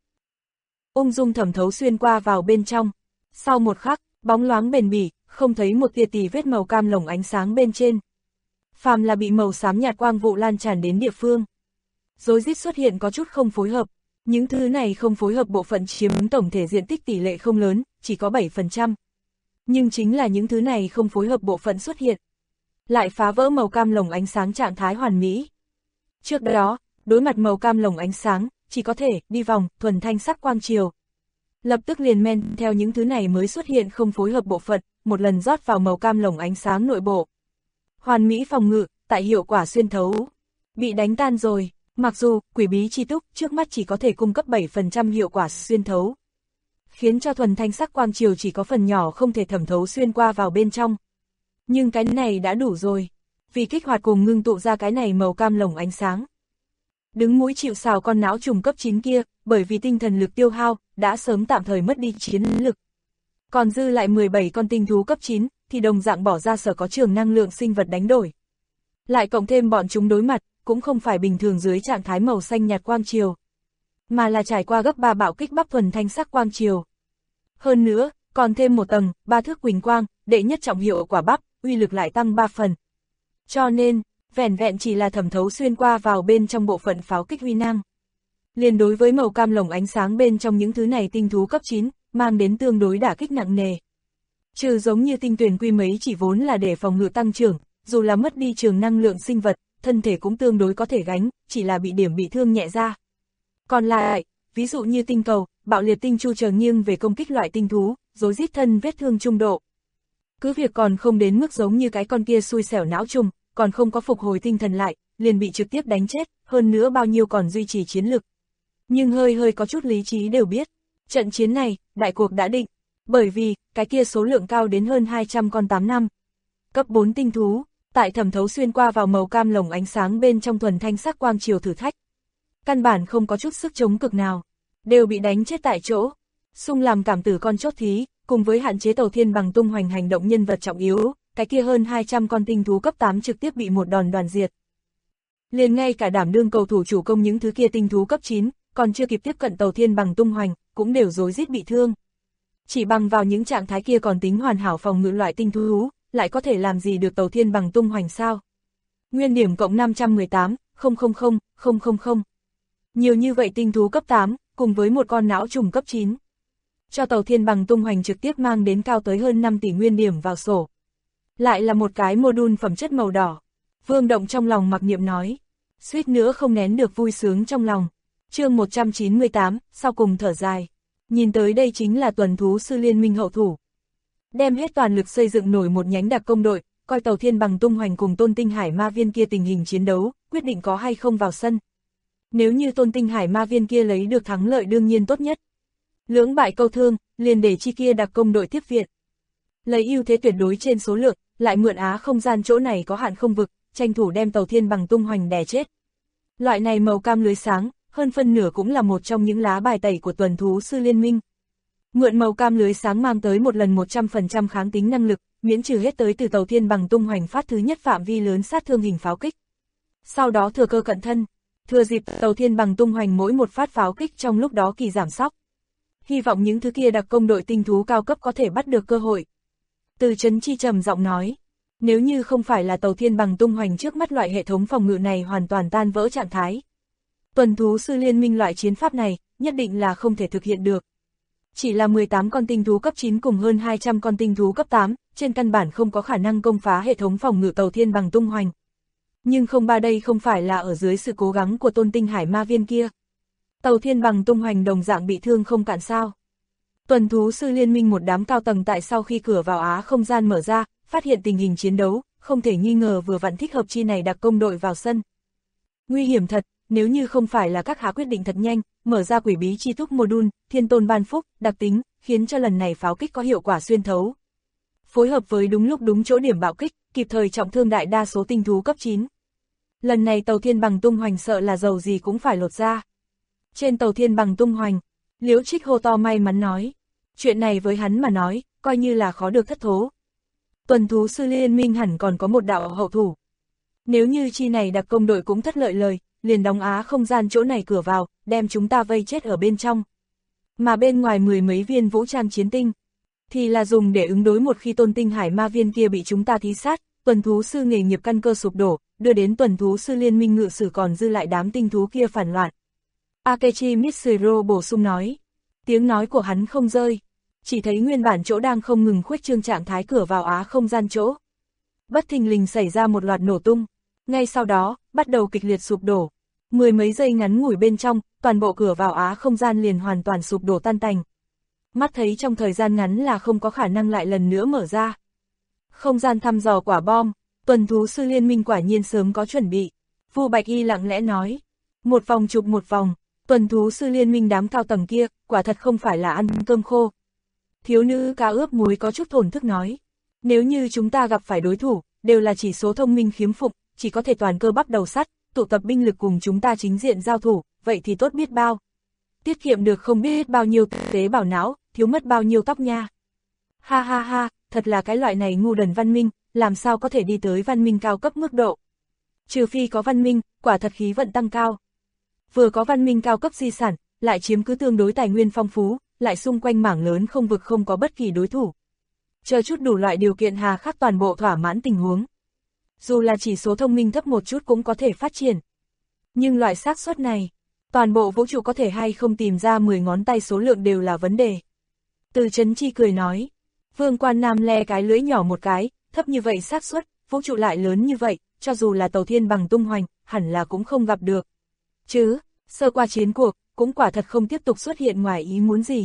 Ung dung thẩm thấu xuyên qua vào bên trong. Sau một khắc, bóng loáng bền bỉ, không thấy một tia tì vết màu cam lồng ánh sáng bên trên. Phàm là bị màu xám nhạt quang vụ lan tràn đến địa phương. Rối rít xuất hiện có chút không phối hợp. Những thứ này không phối hợp bộ phận chiếm tổng thể diện tích tỷ lệ không lớn, chỉ có 7%. Nhưng chính là những thứ này không phối hợp bộ phận xuất hiện. Lại phá vỡ màu cam lồng ánh sáng trạng thái hoàn mỹ. Trước đó, đối mặt màu cam lồng ánh sáng, chỉ có thể đi vòng thuần thanh sắc quang triều. Lập tức liền men theo những thứ này mới xuất hiện không phối hợp bộ phận, một lần rót vào màu cam lồng ánh sáng nội bộ. Hoàn mỹ phòng ngự, tại hiệu quả xuyên thấu. Bị đánh tan rồi, mặc dù quỷ bí chi túc trước mắt chỉ có thể cung cấp 7% hiệu quả xuyên thấu. Khiến cho thuần thanh sắc quang triều chỉ có phần nhỏ không thể thẩm thấu xuyên qua vào bên trong. Nhưng cái này đã đủ rồi, vì kích hoạt cùng ngưng tụ ra cái này màu cam lồng ánh sáng. Đứng mũi chịu sào con não trùng cấp 9 kia, bởi vì tinh thần lực tiêu hao, đã sớm tạm thời mất đi chiến lực. Còn dư lại 17 con tinh thú cấp 9, thì đồng dạng bỏ ra sở có trường năng lượng sinh vật đánh đổi. Lại cộng thêm bọn chúng đối mặt, cũng không phải bình thường dưới trạng thái màu xanh nhạt quang triều, mà là trải qua gấp 3 bạo kích bắp thuần thanh sắc quang triều. Hơn nữa, còn thêm một tầng, 3 thước quỳnh quang, đệ nhất trọng hiệu quả bắp, uy lực lại tăng 3 phần. Cho nên, vẻn vẹn chỉ là thẩm thấu xuyên qua vào bên trong bộ phận pháo kích uy năng. Liên đối với màu cam lồng ánh sáng bên trong những thứ này tinh thú cấp 9, mang đến tương đối đả kích nặng nề. Trừ giống như tinh tuyển quy mấy chỉ vốn là để phòng ngự tăng trưởng, dù là mất đi trường năng lượng sinh vật, thân thể cũng tương đối có thể gánh, chỉ là bị điểm bị thương nhẹ ra. Còn lại, ví dụ như tinh cầu, bạo liệt tinh chu chờ nghiêng về công kích loại tinh thú, rối rít thân vết thương trung độ. Cứ việc còn không đến mức giống như cái con kia xui xẻo não trùng, còn không có phục hồi tinh thần lại, liền bị trực tiếp đánh chết, hơn nữa bao nhiêu còn duy trì chiến lực. Nhưng hơi có chút lý trí đều biết, trận chiến này, đại cuộc đã định, bởi vì, cái kia số lượng cao đến hơn 200 con 8 năm. Cấp 4 tinh thú, tại thẩm thấu xuyên qua vào màu cam lồng ánh sáng bên trong thuần thanh sắc quang triều thử thách. Căn bản không có chút sức chống cực nào, đều bị đánh chết tại chỗ. Xung làm cảm tử con chốt thí, cùng với hạn chế tàu thiên bằng tung hoành hành động nhân vật trọng yếu, cái kia hơn 200 con tinh thú cấp 8 trực tiếp bị một đòn đoàn diệt. Liền ngay cả đảm đương cầu thủ chủ công những thứ kia tinh thú cấp 9, còn chưa kịp tiếp cận tàu thiên bằng tung hoành, cũng đều rối rít bị thương. Chỉ bằng vào những trạng thái kia còn tính hoàn hảo phòng ngự loại tinh thú, lại có thể làm gì được tàu thiên bằng tung hoành sao? Nguyên điểm cộng 518, 000. Nhiều như vậy tinh thú cấp 8, cùng với một con não trùng cấp 9. cho tàu thiên bằng tung hoành trực tiếp mang đến cao tới hơn 5 tỷ nguyên điểm vào sổ. Lại là một cái module phẩm chất màu đỏ. Vương Động trong lòng mặc niệm nói, suýt nữa không nén được vui sướng trong lòng. Chương 198, sau cùng thở dài. Nhìn tới đây chính là tuần thú sư liên minh hậu thủ. Đem hết toàn lực xây dựng nổi một nhánh đặc công đội, coi tàu thiên bằng tung hoành cùng Tôn Tinh Hải ma viên kia tình hình chiến đấu, quyết định có hay không vào sân. Nếu như Tôn Tinh Hải ma viên kia lấy được thắng lợi đương nhiên tốt nhất. Lưỡng bại câu thương, liền để chi kia đặc công đội tiếp viện. Lấy ưu thế tuyệt đối trên số lượng, lại mượn Á không gian chỗ này có hạn không vực, tranh thủ đem tàu thiên bằng tung hoành đè chết. Loại này màu cam lưới sáng, hơn phân nửa cũng là một trong những lá bài tẩy của tuần thú sư liên minh. Mượn màu cam lưới sáng mang tới một lần 100% kháng tính năng lực, miễn trừ hết tới từ tàu thiên bằng tung hoành phát thứ nhất phạm vi lớn sát thương hình pháo kích. Sau đó thừa cơ cận thân, thừa dịp tàu thiên bằng tung hoành mỗi một phát pháo kích trong lúc đó kỳ giảm sóc. Hy vọng những thứ kia đặc công đội tinh thú cao cấp có thể bắt được cơ hội. Từ Trấn Chi trầm giọng nói, nếu như không phải là tàu thiên bằng tung hoành trước mắt loại hệ thống phòng ngự này hoàn toàn tan vỡ trạng thái. Tuần thú sư liên minh loại chiến pháp này, nhất định là không thể thực hiện được. Chỉ là 18 con tinh thú cấp 9 cùng hơn 200 con tinh thú cấp 8, trên căn bản không có khả năng công phá hệ thống phòng ngự tàu thiên bằng tung hoành. Nhưng không ba đây không phải là ở dưới sự cố gắng của Tôn Tinh Hải ma viên kia. Tàu thiên bằng tung hoành đồng dạng bị thương không cạn sao. Tuần thú sư liên minh một đám cao tầng tại sau khi cửa vào Á không gian mở ra, phát hiện tình hình chiến đấu, không thể nghi ngờ vừa vặn thích hợp chi này đặc công đội vào sân. Nguy hiểm thật, nếu như không phải là các hạ quyết định thật nhanh, mở ra quỷ bí chi thúc module, thiên tôn ban phúc, đặc tính, khiến cho lần này pháo kích có hiệu quả xuyên thấu. Phối hợp với đúng lúc đúng chỗ điểm bạo kích, kịp thời trọng thương đại đa số tinh thú cấp 9. Lần này tàu thiên bằng tung hoành sợ là dầu gì cũng phải lột ra. Trên tàu thiên bằng tung hoành, Liễu Trích hô to may mắn nói, chuyện này với hắn mà nói, coi như là khó được thất thố. Tuần thú sư liên minh hẳn còn có một đạo hậu thủ. Nếu như chi này đặc công đội cũng thất lợi lời, liền đóng Á không gian chỗ này cửa vào, đem chúng ta vây chết ở bên trong. Mà bên ngoài 10 mấy viên vũ trang chiến tinh, thì là dùng để ứng đối một khi Tôn Tinh Hải ma viên kia bị chúng ta thí sát, tuần thú sư nghề nghiệp căn cơ sụp đổ, đưa đến tuần thú sư liên minh ngự sử còn dư lại đám tinh thú kia phản loạn. Akechi Mitsuro bổ sung nói, tiếng nói của hắn không rơi, chỉ thấy nguyên bản chỗ đang không ngừng khuếch trương trạng thái cửa vào Á không gian chỗ. Bất thình lình xảy ra một loạt nổ tung, ngay sau đó, bắt đầu kịch liệt sụp đổ. 10 mấy giây ngắn ngủi bên trong, toàn bộ cửa vào Á không gian liền hoàn toàn sụp đổ tan tành. Mắt thấy trong thời gian ngắn là không có khả năng lại lần nữa mở ra. Không gian thăm dò quả bom, tuần thú sư liên minh quả nhiên sớm có chuẩn bị. Vu Bạch Y lặng lẽ nói, một vòng chụp một vòng, tuần thú sư liên minh đám cao tầng kia, quả thật không phải là ăn cơm khô. Thiếu nữ cá ướp muối có chút thổn thức nói, nếu như chúng ta gặp phải đối thủ, đều là chỉ số thông minh khiếm phục, chỉ có thể toàn cơ bắp đầu sắt, tụ tập binh lực cùng chúng ta chính diện giao thủ, vậy thì tốt biết bao. Tiết kiệm được không biết bao nhiêu tế bào não, thiếu mất bao nhiêu tóc nha. Ha ha ha, thật là cái loại này ngu đần văn minh, làm sao có thể đi tới văn minh cao cấp mức độ. Trừ phi có văn minh, quả thật khí vận tăng cao. Vừa có văn minh cao cấp di sản, lại chiếm cứ tương đối tài nguyên phong phú, lại xung quanh mảng lớn không vực không có bất kỳ đối thủ. Chờ chút đủ loại điều kiện hà khắc toàn bộ thỏa mãn tình huống. Dù là chỉ số thông minh thấp một chút cũng có thể phát triển. Nhưng loại xác suất này, toàn bộ vũ trụ có thể hay không tìm ra 10 ngón tay số lượng đều là vấn đề. Từ Trấn Chi cười nói, Vương Quan Nam le cái lưỡi nhỏ một cái, thấp như vậy xác suất, vũ trụ lại lớn như vậy, cho dù là tàu thiên bằng tung hoành, hẳn là cũng không gặp được. Chứ, sơ qua chiến cuộc, cũng quả thật không tiếp tục xuất hiện ngoài ý muốn gì.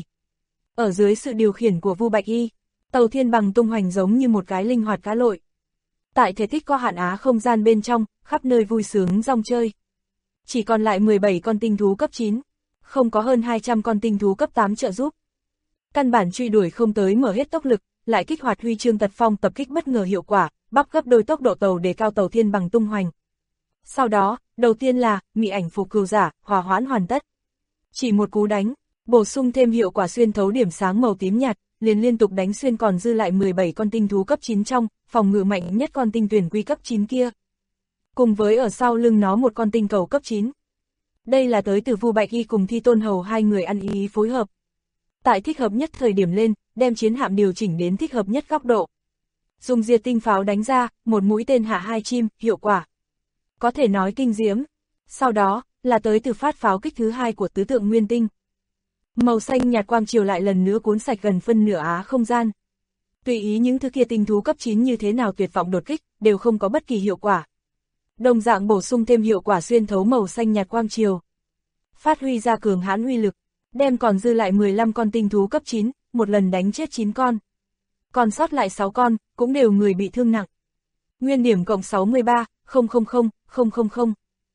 Ở dưới sự điều khiển của Vu Bạch Y, tàu thiên bằng tung hoành giống như một cái linh hoạt cá lội. Tại thể tích có hạn Á không gian bên trong, khắp nơi vui sướng rong chơi. Chỉ còn lại 17 con tinh thú cấp 9, không có hơn 200 con tinh thú cấp 8 trợ giúp. Căn bản truy đuổi không tới mở hết tốc lực, lại kích hoạt huy chương tật phong tập kích bất ngờ hiệu quả, bắp gấp đôi tốc độ tàu để cao tàu thiên bằng tung hoành. Sau đó, đầu tiên là, mị ảnh phục cừu giả, hòa hoãn hoàn tất. Chỉ một cú đánh, bổ sung thêm hiệu quả xuyên thấu điểm sáng màu tím nhạt, liền liên tục đánh xuyên còn dư lại 17 con tinh thú cấp 9 trong, phòng ngự mạnh nhất con tinh tuyển quy cấp 9 kia. Cùng với ở sau lưng nó một con tinh cầu cấp 9. Đây là tới từ Vu Bạch Y cùng Thi Tôn Hầu hai người ăn ý phối hợp. Tại thích hợp nhất thời điểm lên, đem chiến hạm điều chỉnh đến thích hợp nhất góc độ. Dùng diệt tinh pháo đánh ra, một mũi tên hạ hai chim, hiệu quả. Có thể nói kinh diễm. Sau đó, là tới từ phát pháo kích thứ hai của tứ tượng nguyên tinh. Màu xanh nhạt quang chiều lại lần nữa cuốn sạch gần phân nửa Á không gian. Tùy ý những thứ kia tinh thú cấp 9 như thế nào tuyệt vọng đột kích, đều không có bất kỳ hiệu quả. Đồng dạng bổ sung thêm hiệu quả xuyên thấu màu xanh nhạt quang chiều. Phát huy ra cường hãn uy lực, đem còn dư lại 15 con tinh thú cấp 9, một lần đánh chết 9 con. Còn sót lại 6 con, cũng đều người bị thương nặng. Nguyên điểm cộng 63, 000, 000.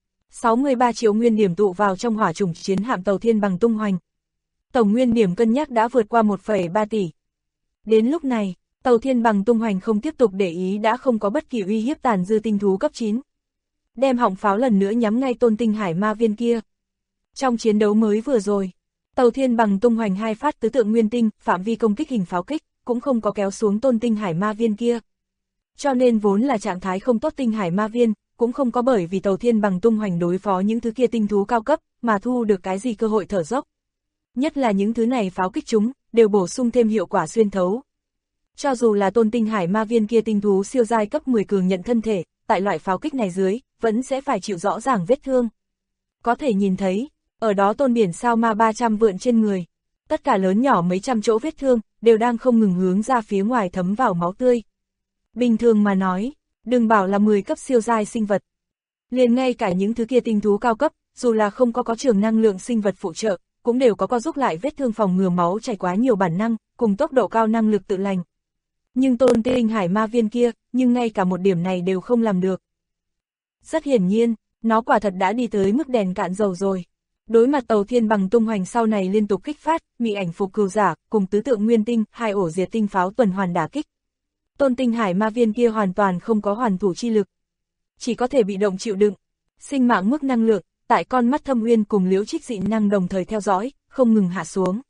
63 triệu nguyên điểm tụ vào trong hỏa chủng chiến hạm Tàu Thiên Bằng tung hoành. Tổng nguyên điểm cân nhắc đã vượt qua 1,3 tỷ. Đến lúc này, Tàu Thiên Bằng tung hoành không tiếp tục để ý đã không có bất kỳ uy hiếp tàn dư tinh thú cấp 9. Đem họng pháo lần nữa nhắm ngay Tôn Tinh Hải Ma Viên kia. Trong chiến đấu mới vừa rồi, Tàu Thiên Bằng tung hoành 2 phát tứ tượng nguyên tinh, phạm vi công kích hình pháo kích, cũng không có kéo xuống Tôn Tinh Hải Ma Viên kia. Cho nên vốn là trạng thái không tốt Tinh Hải Ma Viên, cũng không có bởi vì Tàu Thiên Bằng tung hoành đối phó những thứ kia tinh thú cao cấp, mà thu được cái gì cơ hội thở dốc. Nhất là những thứ này pháo kích chúng, đều bổ sung thêm hiệu quả xuyên thấu. Cho dù là Tôn Tinh Hải Ma Viên kia tinh thú siêu giai cấp 10 cường nhận thân thể, tại loại pháo kích này dưới, vẫn sẽ phải chịu rõ ràng vết thương. Có thể nhìn thấy, ở đó Tôn Biển Sao Ma 300 vượn trên người. Tất cả lớn nhỏ mấy trăm chỗ vết thương, đều đang không ngừng hướng ra phía ngoài thấm vào máu tươi. Bình thường mà nói, đừng bảo là 10 cấp siêu giai sinh vật. Liền ngay cả những thứ kia tinh thú cao cấp, dù là không có trường năng lượng sinh vật phụ trợ, cũng đều có giúp lại vết thương phòng ngừa máu chảy quá nhiều bản năng, cùng tốc độ cao năng lực tự lành. Nhưng Tôn Tinh Hải Ma Viên kia, nhưng ngay cả một điểm này đều không làm được. Rất hiển nhiên, nó quả thật đã đi tới mức đèn cạn dầu rồi. Đối mặt Tàu Thiên Bằng tung hoành sau này liên tục kích phát, mị ảnh phục cừu giả, cùng tứ tượng nguyên tinh, 2 ổ diệt tinh pháo tuần hoàn đả kích. Tôn Tinh Hải Ma Viên kia hoàn toàn không có hoàn thủ chi lực. Chỉ có thể bị động chịu đựng. Sinh mạng mức năng lượng, tại con mắt Thâm Uyên cùng Liễu Trích dị năng đồng thời theo dõi, không ngừng hạ xuống.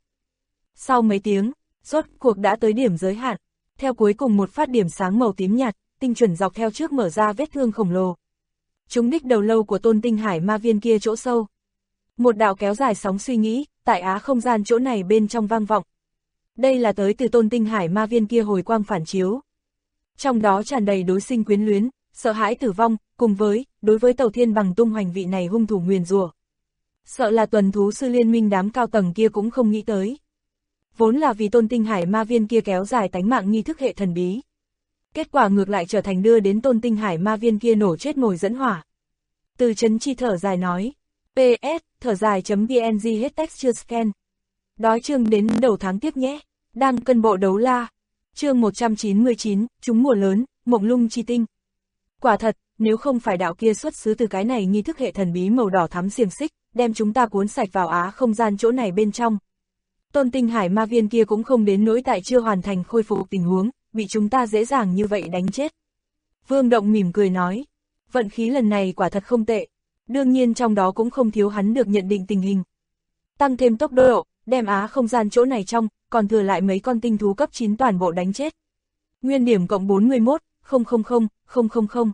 Sau mấy tiếng, rốt cuộc đã tới điểm giới hạn. Theo cuối cùng một phát điểm sáng màu tím nhạt, tinh chuẩn dọc theo trước mở ra vết thương khổng lồ. Trúng đích đầu lâu của Tôn Tinh Hải Ma Viên kia chỗ sâu. Một đạo kéo dài sóng suy nghĩ, tại Á không gian chỗ này bên trong vang vọng. Đây là tới từ Tôn Tinh Hải Ma Viên kia hồi quang phản chiếu. Trong đó tràn đầy đối sinh quyến luyến, sợ hãi tử vong, cùng với, đối với Tàu Thiên Bằng tung hoành vị này hung thủ nguyền rủa. Sợ là tuần thú sư liên minh đám cao tầng kia cũng không nghĩ tới. Vốn là vì Tôn Tinh Hải Ma Viên kia kéo dài tánh mạng nghi thức hệ thần bí. Kết quả ngược lại trở thành đưa đến Tôn Tinh Hải Ma Viên kia nổ chết mồi dẫn hỏa. Từ Trấn Chi thở dài nói, PS, thở dài.png hết texture scan. Đói chương đến đầu tháng tiếp nhé, đang cân bộ đấu la. Chương 199, chúng mùa lớn, mộng lung chi tinh. Quả thật, nếu không phải đạo kia xuất xứ từ cái này nghi thức hệ thần bí màu đỏ thắm xiềng xích, đem chúng ta cuốn sạch vào Á không gian chỗ này bên trong. Tôn Tinh Hải Ma Viên kia cũng không đến nỗi tại chưa hoàn thành khôi phục tình huống, bị chúng ta dễ dàng như vậy đánh chết. Vương Động mỉm cười nói, vận khí lần này quả thật không tệ, đương nhiên trong đó cũng không thiếu hắn được nhận định tình hình. Tăng thêm tốc độ, đem Á không gian chỗ này trong, còn thừa lại mấy con tinh thú cấp 9 toàn bộ đánh chết. Nguyên điểm cộng 41, 000, 000.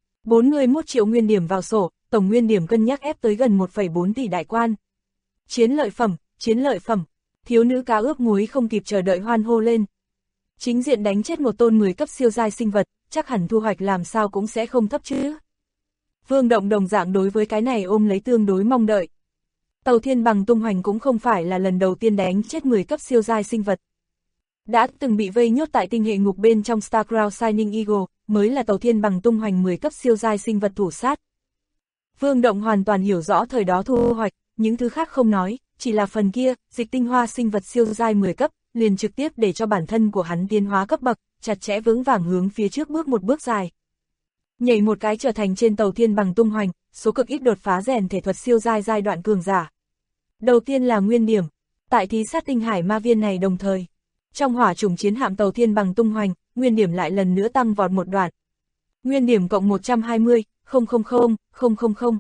41 triệu nguyên điểm vào sổ, tổng nguyên điểm cân nhắc ép tới gần 1,4 tỷ đại quan. Chiến lợi phẩm, chiến lợi phẩm. Thiếu nữ cá ướp muối không kịp chờ đợi hoan hô lên. Chính diện đánh chết một tôn 10 cấp siêu giai sinh vật, chắc hẳn thu hoạch làm sao cũng sẽ không thấp chứ. Vương Động đồng dạng đối với cái này ôm lấy tương đối mong đợi. Tàu Thiên Bằng tung hoành cũng không phải là lần đầu tiên đánh chết 10 cấp siêu giai sinh vật. Đã từng bị vây nhốt tại tinh hệ ngục bên trong Starcrown Shining Eagle, mới là Tàu Thiên Bằng tung hoành 10 cấp siêu giai sinh vật thủ sát. Vương Động hoàn toàn hiểu rõ thời đó thu hoạch, những thứ khác không nói, chỉ là phần kia, dịch tinh hoa sinh vật siêu giai 10 cấp, liền trực tiếp để cho bản thân của hắn tiến hóa cấp bậc, chặt chẽ vững vàng hướng phía trước bước một bước dài. Nhảy một cái trở thành trên Tàu Thiên Bằng tung hoành, số cực ít đột phá rèn thể thuật siêu giai giai đoạn cường giả. Đầu tiên là nguyên điểm, tại thí sát Tinh Hải Ma Viên này đồng thời. Trong hỏa chủng chiến hạm Tàu Thiên Bằng tung hoành, nguyên điểm lại lần nữa tăng vọt một đoạn. Nguyên điểm cộng 120, 000, 000.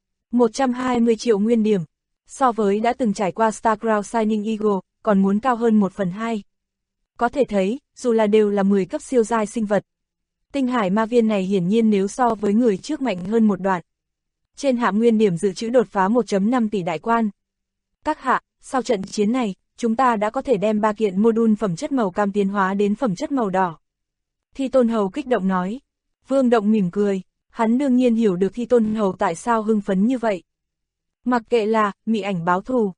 120 triệu nguyên điểm. So với đã từng trải qua Starcrown Shining Eagle, còn muốn cao hơn 1/2. Có thể thấy, dù là đều là 10 cấp siêu giai sinh vật. Tinh Hải Ma Viên này hiển nhiên nếu so với người trước mạnh hơn một đoạn. Trên hạm nguyên điểm dự trữ đột phá 1,5 tỷ đại quan. Các hạ, sau trận chiến này, chúng ta đã có thể đem 3 kiện module phẩm chất màu cam tiến hóa đến phẩm chất màu đỏ. Thi Tôn Hầu kích động nói. Vương Động mỉm cười, hắn đương nhiên hiểu được Thi Tôn Hầu tại sao hưng phấn như vậy. Mặc kệ là, mị ảnh báo thù,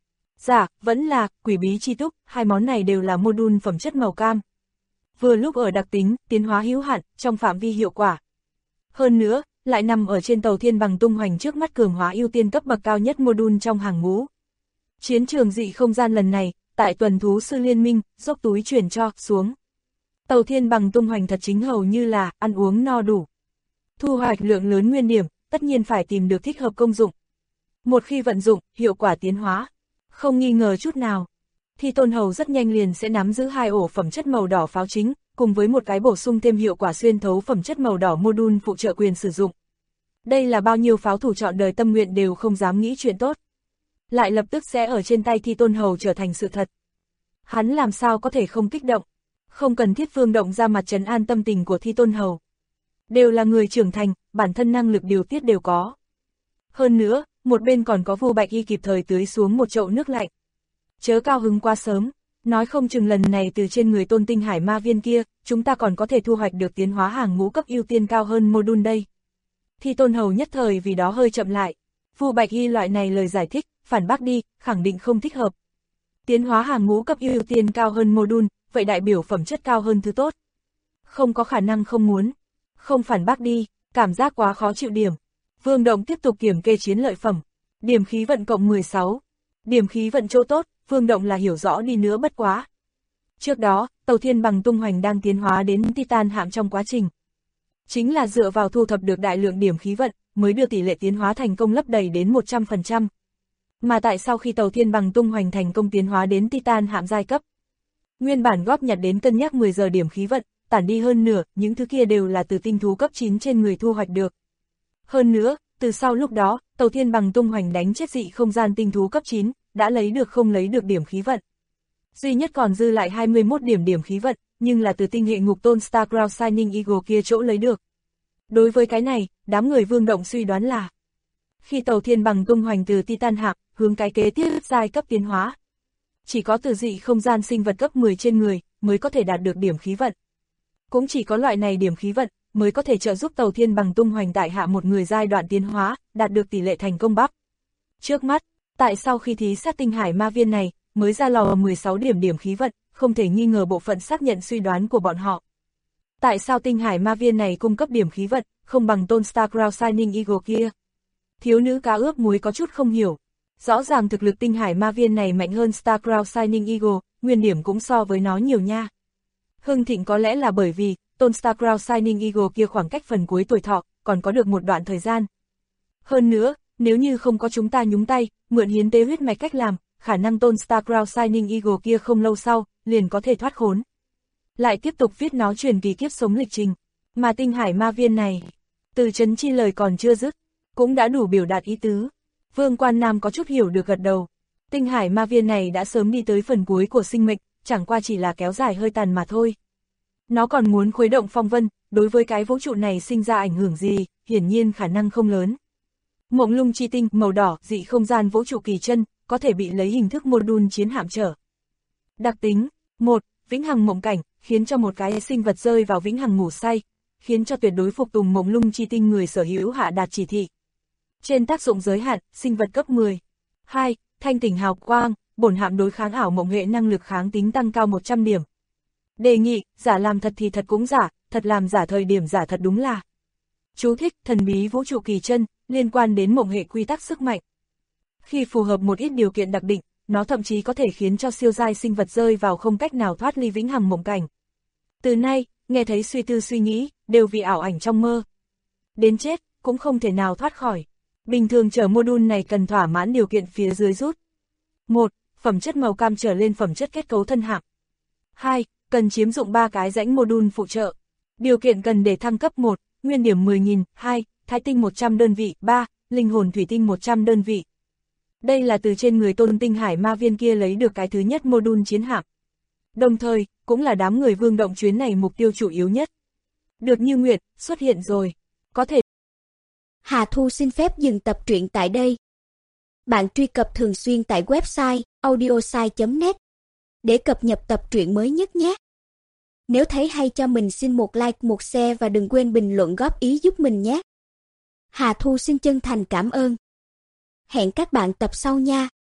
Dạ, vẫn là quỷ bí chi túc, hai món này đều là module phẩm chất màu cam. Vừa lúc ở đặc tính, tiến hóa hữu hạn, trong phạm vi hiệu quả. Hơn nữa, lại nằm ở trên tàu thiên bằng tung hoành trước mắt cường hóa ưu tiên cấp bậc cao nhất module trong hàng ngũ. Chiến trường dị không gian lần này, tại tuần thú sư liên minh, dốc túi chuyển cho, xuống. Tàu thiên bằng tung hoành thật chính hầu như là, ăn uống no đủ. Thu hoạch lượng lớn nguyên điểm, tất nhiên phải tìm được thích hợp công dụng. Một khi vận dụng, hiệu quả tiến hóa. Không nghi ngờ chút nào. Thi Tôn Hầu rất nhanh liền sẽ nắm giữ 2 ổ phẩm chất màu đỏ pháo chính, cùng với một cái bổ sung thêm hiệu quả xuyên thấu phẩm chất màu đỏ module phụ trợ quyền sử dụng. Đây là bao nhiêu pháo thủ chọn đời tâm nguyện đều không dám nghĩ chuyện tốt. Lại lập tức sẽ ở trên tay Thi Tôn Hầu trở thành sự thật. Hắn làm sao có thể không kích động. Không cần thiết phương động ra mặt trấn an tâm tình của Thi Tôn Hầu. Đều là người trưởng thành, bản thân năng lực điều tiết đều có. Hơn nữa, một bên còn có Vu Bạch Y kịp thời tưới xuống một chậu nước lạnh. Chớ cao hứng quá sớm, nói không chừng lần này từ trên người Tôn Tinh Hải ma viên kia, chúng ta còn có thể thu hoạch được tiến hóa hàng ngũ cấp ưu tiên cao hơn module đây. Thi Tôn Hầu nhất thời vì đó hơi chậm lại. Vu Bạch Y loại này lời giải thích, phản bác đi, khẳng định không thích hợp. Tiến hóa hàng ngũ cấp ưu tiên cao hơn module, vậy đại biểu phẩm chất cao hơn thứ tốt. Không có khả năng không muốn. Không phản bác đi, cảm giác quá khó chịu điểm. Vương Động tiếp tục kiểm kê chiến lợi phẩm. Điểm khí vận cộng 16. Điểm khí vận chỗ tốt, Vương Động là hiểu rõ đi nữa bất quá. Trước đó, tàu thiên bằng tung hoành đang tiến hóa đến Titan hạm trong quá trình. Chính là dựa vào thu thập được đại lượng điểm khí vận, mới đưa tỷ lệ tiến hóa thành công lấp đầy đến 100%. Mà tại sau khi tàu thiên bằng tung hoành thành công tiến hóa đến Titan hạm giai cấp, nguyên bản góp nhặt đến cân nhắc 10 giờ điểm khí vận, tản đi hơn nửa, những thứ kia đều là từ tinh thú cấp 9 trên người thu hoạch được. Hơn nữa, từ sau lúc đó, tàu thiên bằng tung hoành đánh chết dị không gian tinh thú cấp 9, đã lấy được không lấy được điểm khí vận. Duy nhất còn dư lại 21 điểm khí vận, nhưng là từ tinh hệ ngục tôn Star Crown Shining Eagle kia chỗ lấy được. Đối với cái này, đám người Vương Động suy đoán là khi tàu thiên bằng tung hoành từ Titan hạm, hướng cái kế tiếp giai cấp tiến hóa. Chỉ có từ dị không gian sinh vật cấp 10 trên người, mới có thể đạt được điểm khí vận. Cũng chỉ có loại này điểm khí vận, mới có thể trợ giúp tàu thiên bằng tung hoành tại hạ một người giai đoạn tiến hóa, đạt được tỷ lệ thành công bắp. Trước mắt, tại sau khi thí sát tinh hải ma viên này, mới ra lò 16 điểm khí vận, không thể nghi ngờ bộ phận xác nhận suy đoán của bọn họ. Tại sao tinh hải ma viên này cung cấp điểm khí vận, không bằng tôn Star Crown Shining Eagle kia? Thiếu nữ cá ướp muối có chút không hiểu. Rõ ràng thực lực tinh hải ma viên này mạnh hơn Star Crown Shining Eagle, nguyên điểm cũng so với nó nhiều nha. Hưng thịnh có lẽ là bởi vì, tôn Star Crown Shining Eagle kia khoảng cách phần cuối tuổi thọ, còn có được một đoạn thời gian. Hơn nữa, nếu như không có chúng ta nhúng tay, mượn hiến tế huyết mạch cách làm, khả năng tôn Star Crown Shining Eagle kia không lâu sau, liền có thể thoát khốn. Lại tiếp tục viết nó truyền kỳ kiếp sống lịch trình. Mà tinh hải ma viên này, từ chấn chi lời còn chưa dứt, cũng đã đủ biểu đạt ý tứ. Vương Quan Nam có chút hiểu được gật đầu. Tinh hải ma viên này đã sớm đi tới phần cuối của sinh mệnh, chẳng qua chỉ là kéo dài hơi tàn mà thôi. Nó còn muốn khuấy động phong vân, đối với cái vũ trụ này sinh ra ảnh hưởng gì, hiển nhiên khả năng không lớn. Mộng lung chi tinh, màu đỏ, dị không gian vũ trụ kỳ chân, có thể bị lấy hình thức module chiến hạm trở. Đặc tính, 1. Vĩnh hằng mộng cảnh, khiến cho một cái sinh vật rơi vào vĩnh hằng ngủ say, khiến cho tuyệt đối phục tùng mộng lung chi tinh người sở hữu hạ đạt chỉ thị. Trên tác dụng giới hạn, sinh vật cấp 10. 2. Thanh tỉnh hào quang, bổn hạm đối kháng ảo mộng hệ năng lực kháng tính tăng cao 100 điểm. Đề nghị, giả làm thật thì thật cũng giả, thật làm giả thời điểm giả thật đúng là. Chú thích, thần bí vũ trụ kỳ chân, liên quan đến mộng hệ quy tắc sức mạnh. Khi phù hợp một ít điều kiện đặc định, nó thậm chí có thể khiến cho siêu giai sinh vật rơi vào không cách nào thoát ly vĩnh hằng mộng cảnh. Từ nay, nghe thấy suy tư suy nghĩ, đều vì ảo ảnh trong mơ. Đến chết, cũng không thể nào thoát khỏi. Bình thường chở module này cần thỏa mãn điều kiện phía dưới rút. 1. Phẩm chất màu cam trở lên phẩm chất kết cấu thân hạm. 2. Cần chiếm dụng 3 cái rãnh module phụ trợ. Điều kiện cần để thăng cấp 1, nguyên điểm 10.000, 2, thái tinh 100 đơn vị, 3, linh hồn thủy tinh 100 đơn vị. Đây là từ trên người tôn tinh hải ma viên kia lấy được cái thứ nhất module chiến hạm. Đồng thời, cũng là đám người Vương Động chuyến này mục tiêu chủ yếu nhất. Được như nguyện, xuất hiện rồi. Có thể. Hà Thu xin phép dừng tập truyện tại đây. Bạn truy cập thường xuyên tại website audiosai.net để cập nhật tập truyện mới nhất nhé. Nếu thấy hay cho mình xin một like, một share và đừng quên bình luận góp ý giúp mình nhé. Hà Thu xin chân thành cảm ơn. Hẹn các bạn tập sau nha.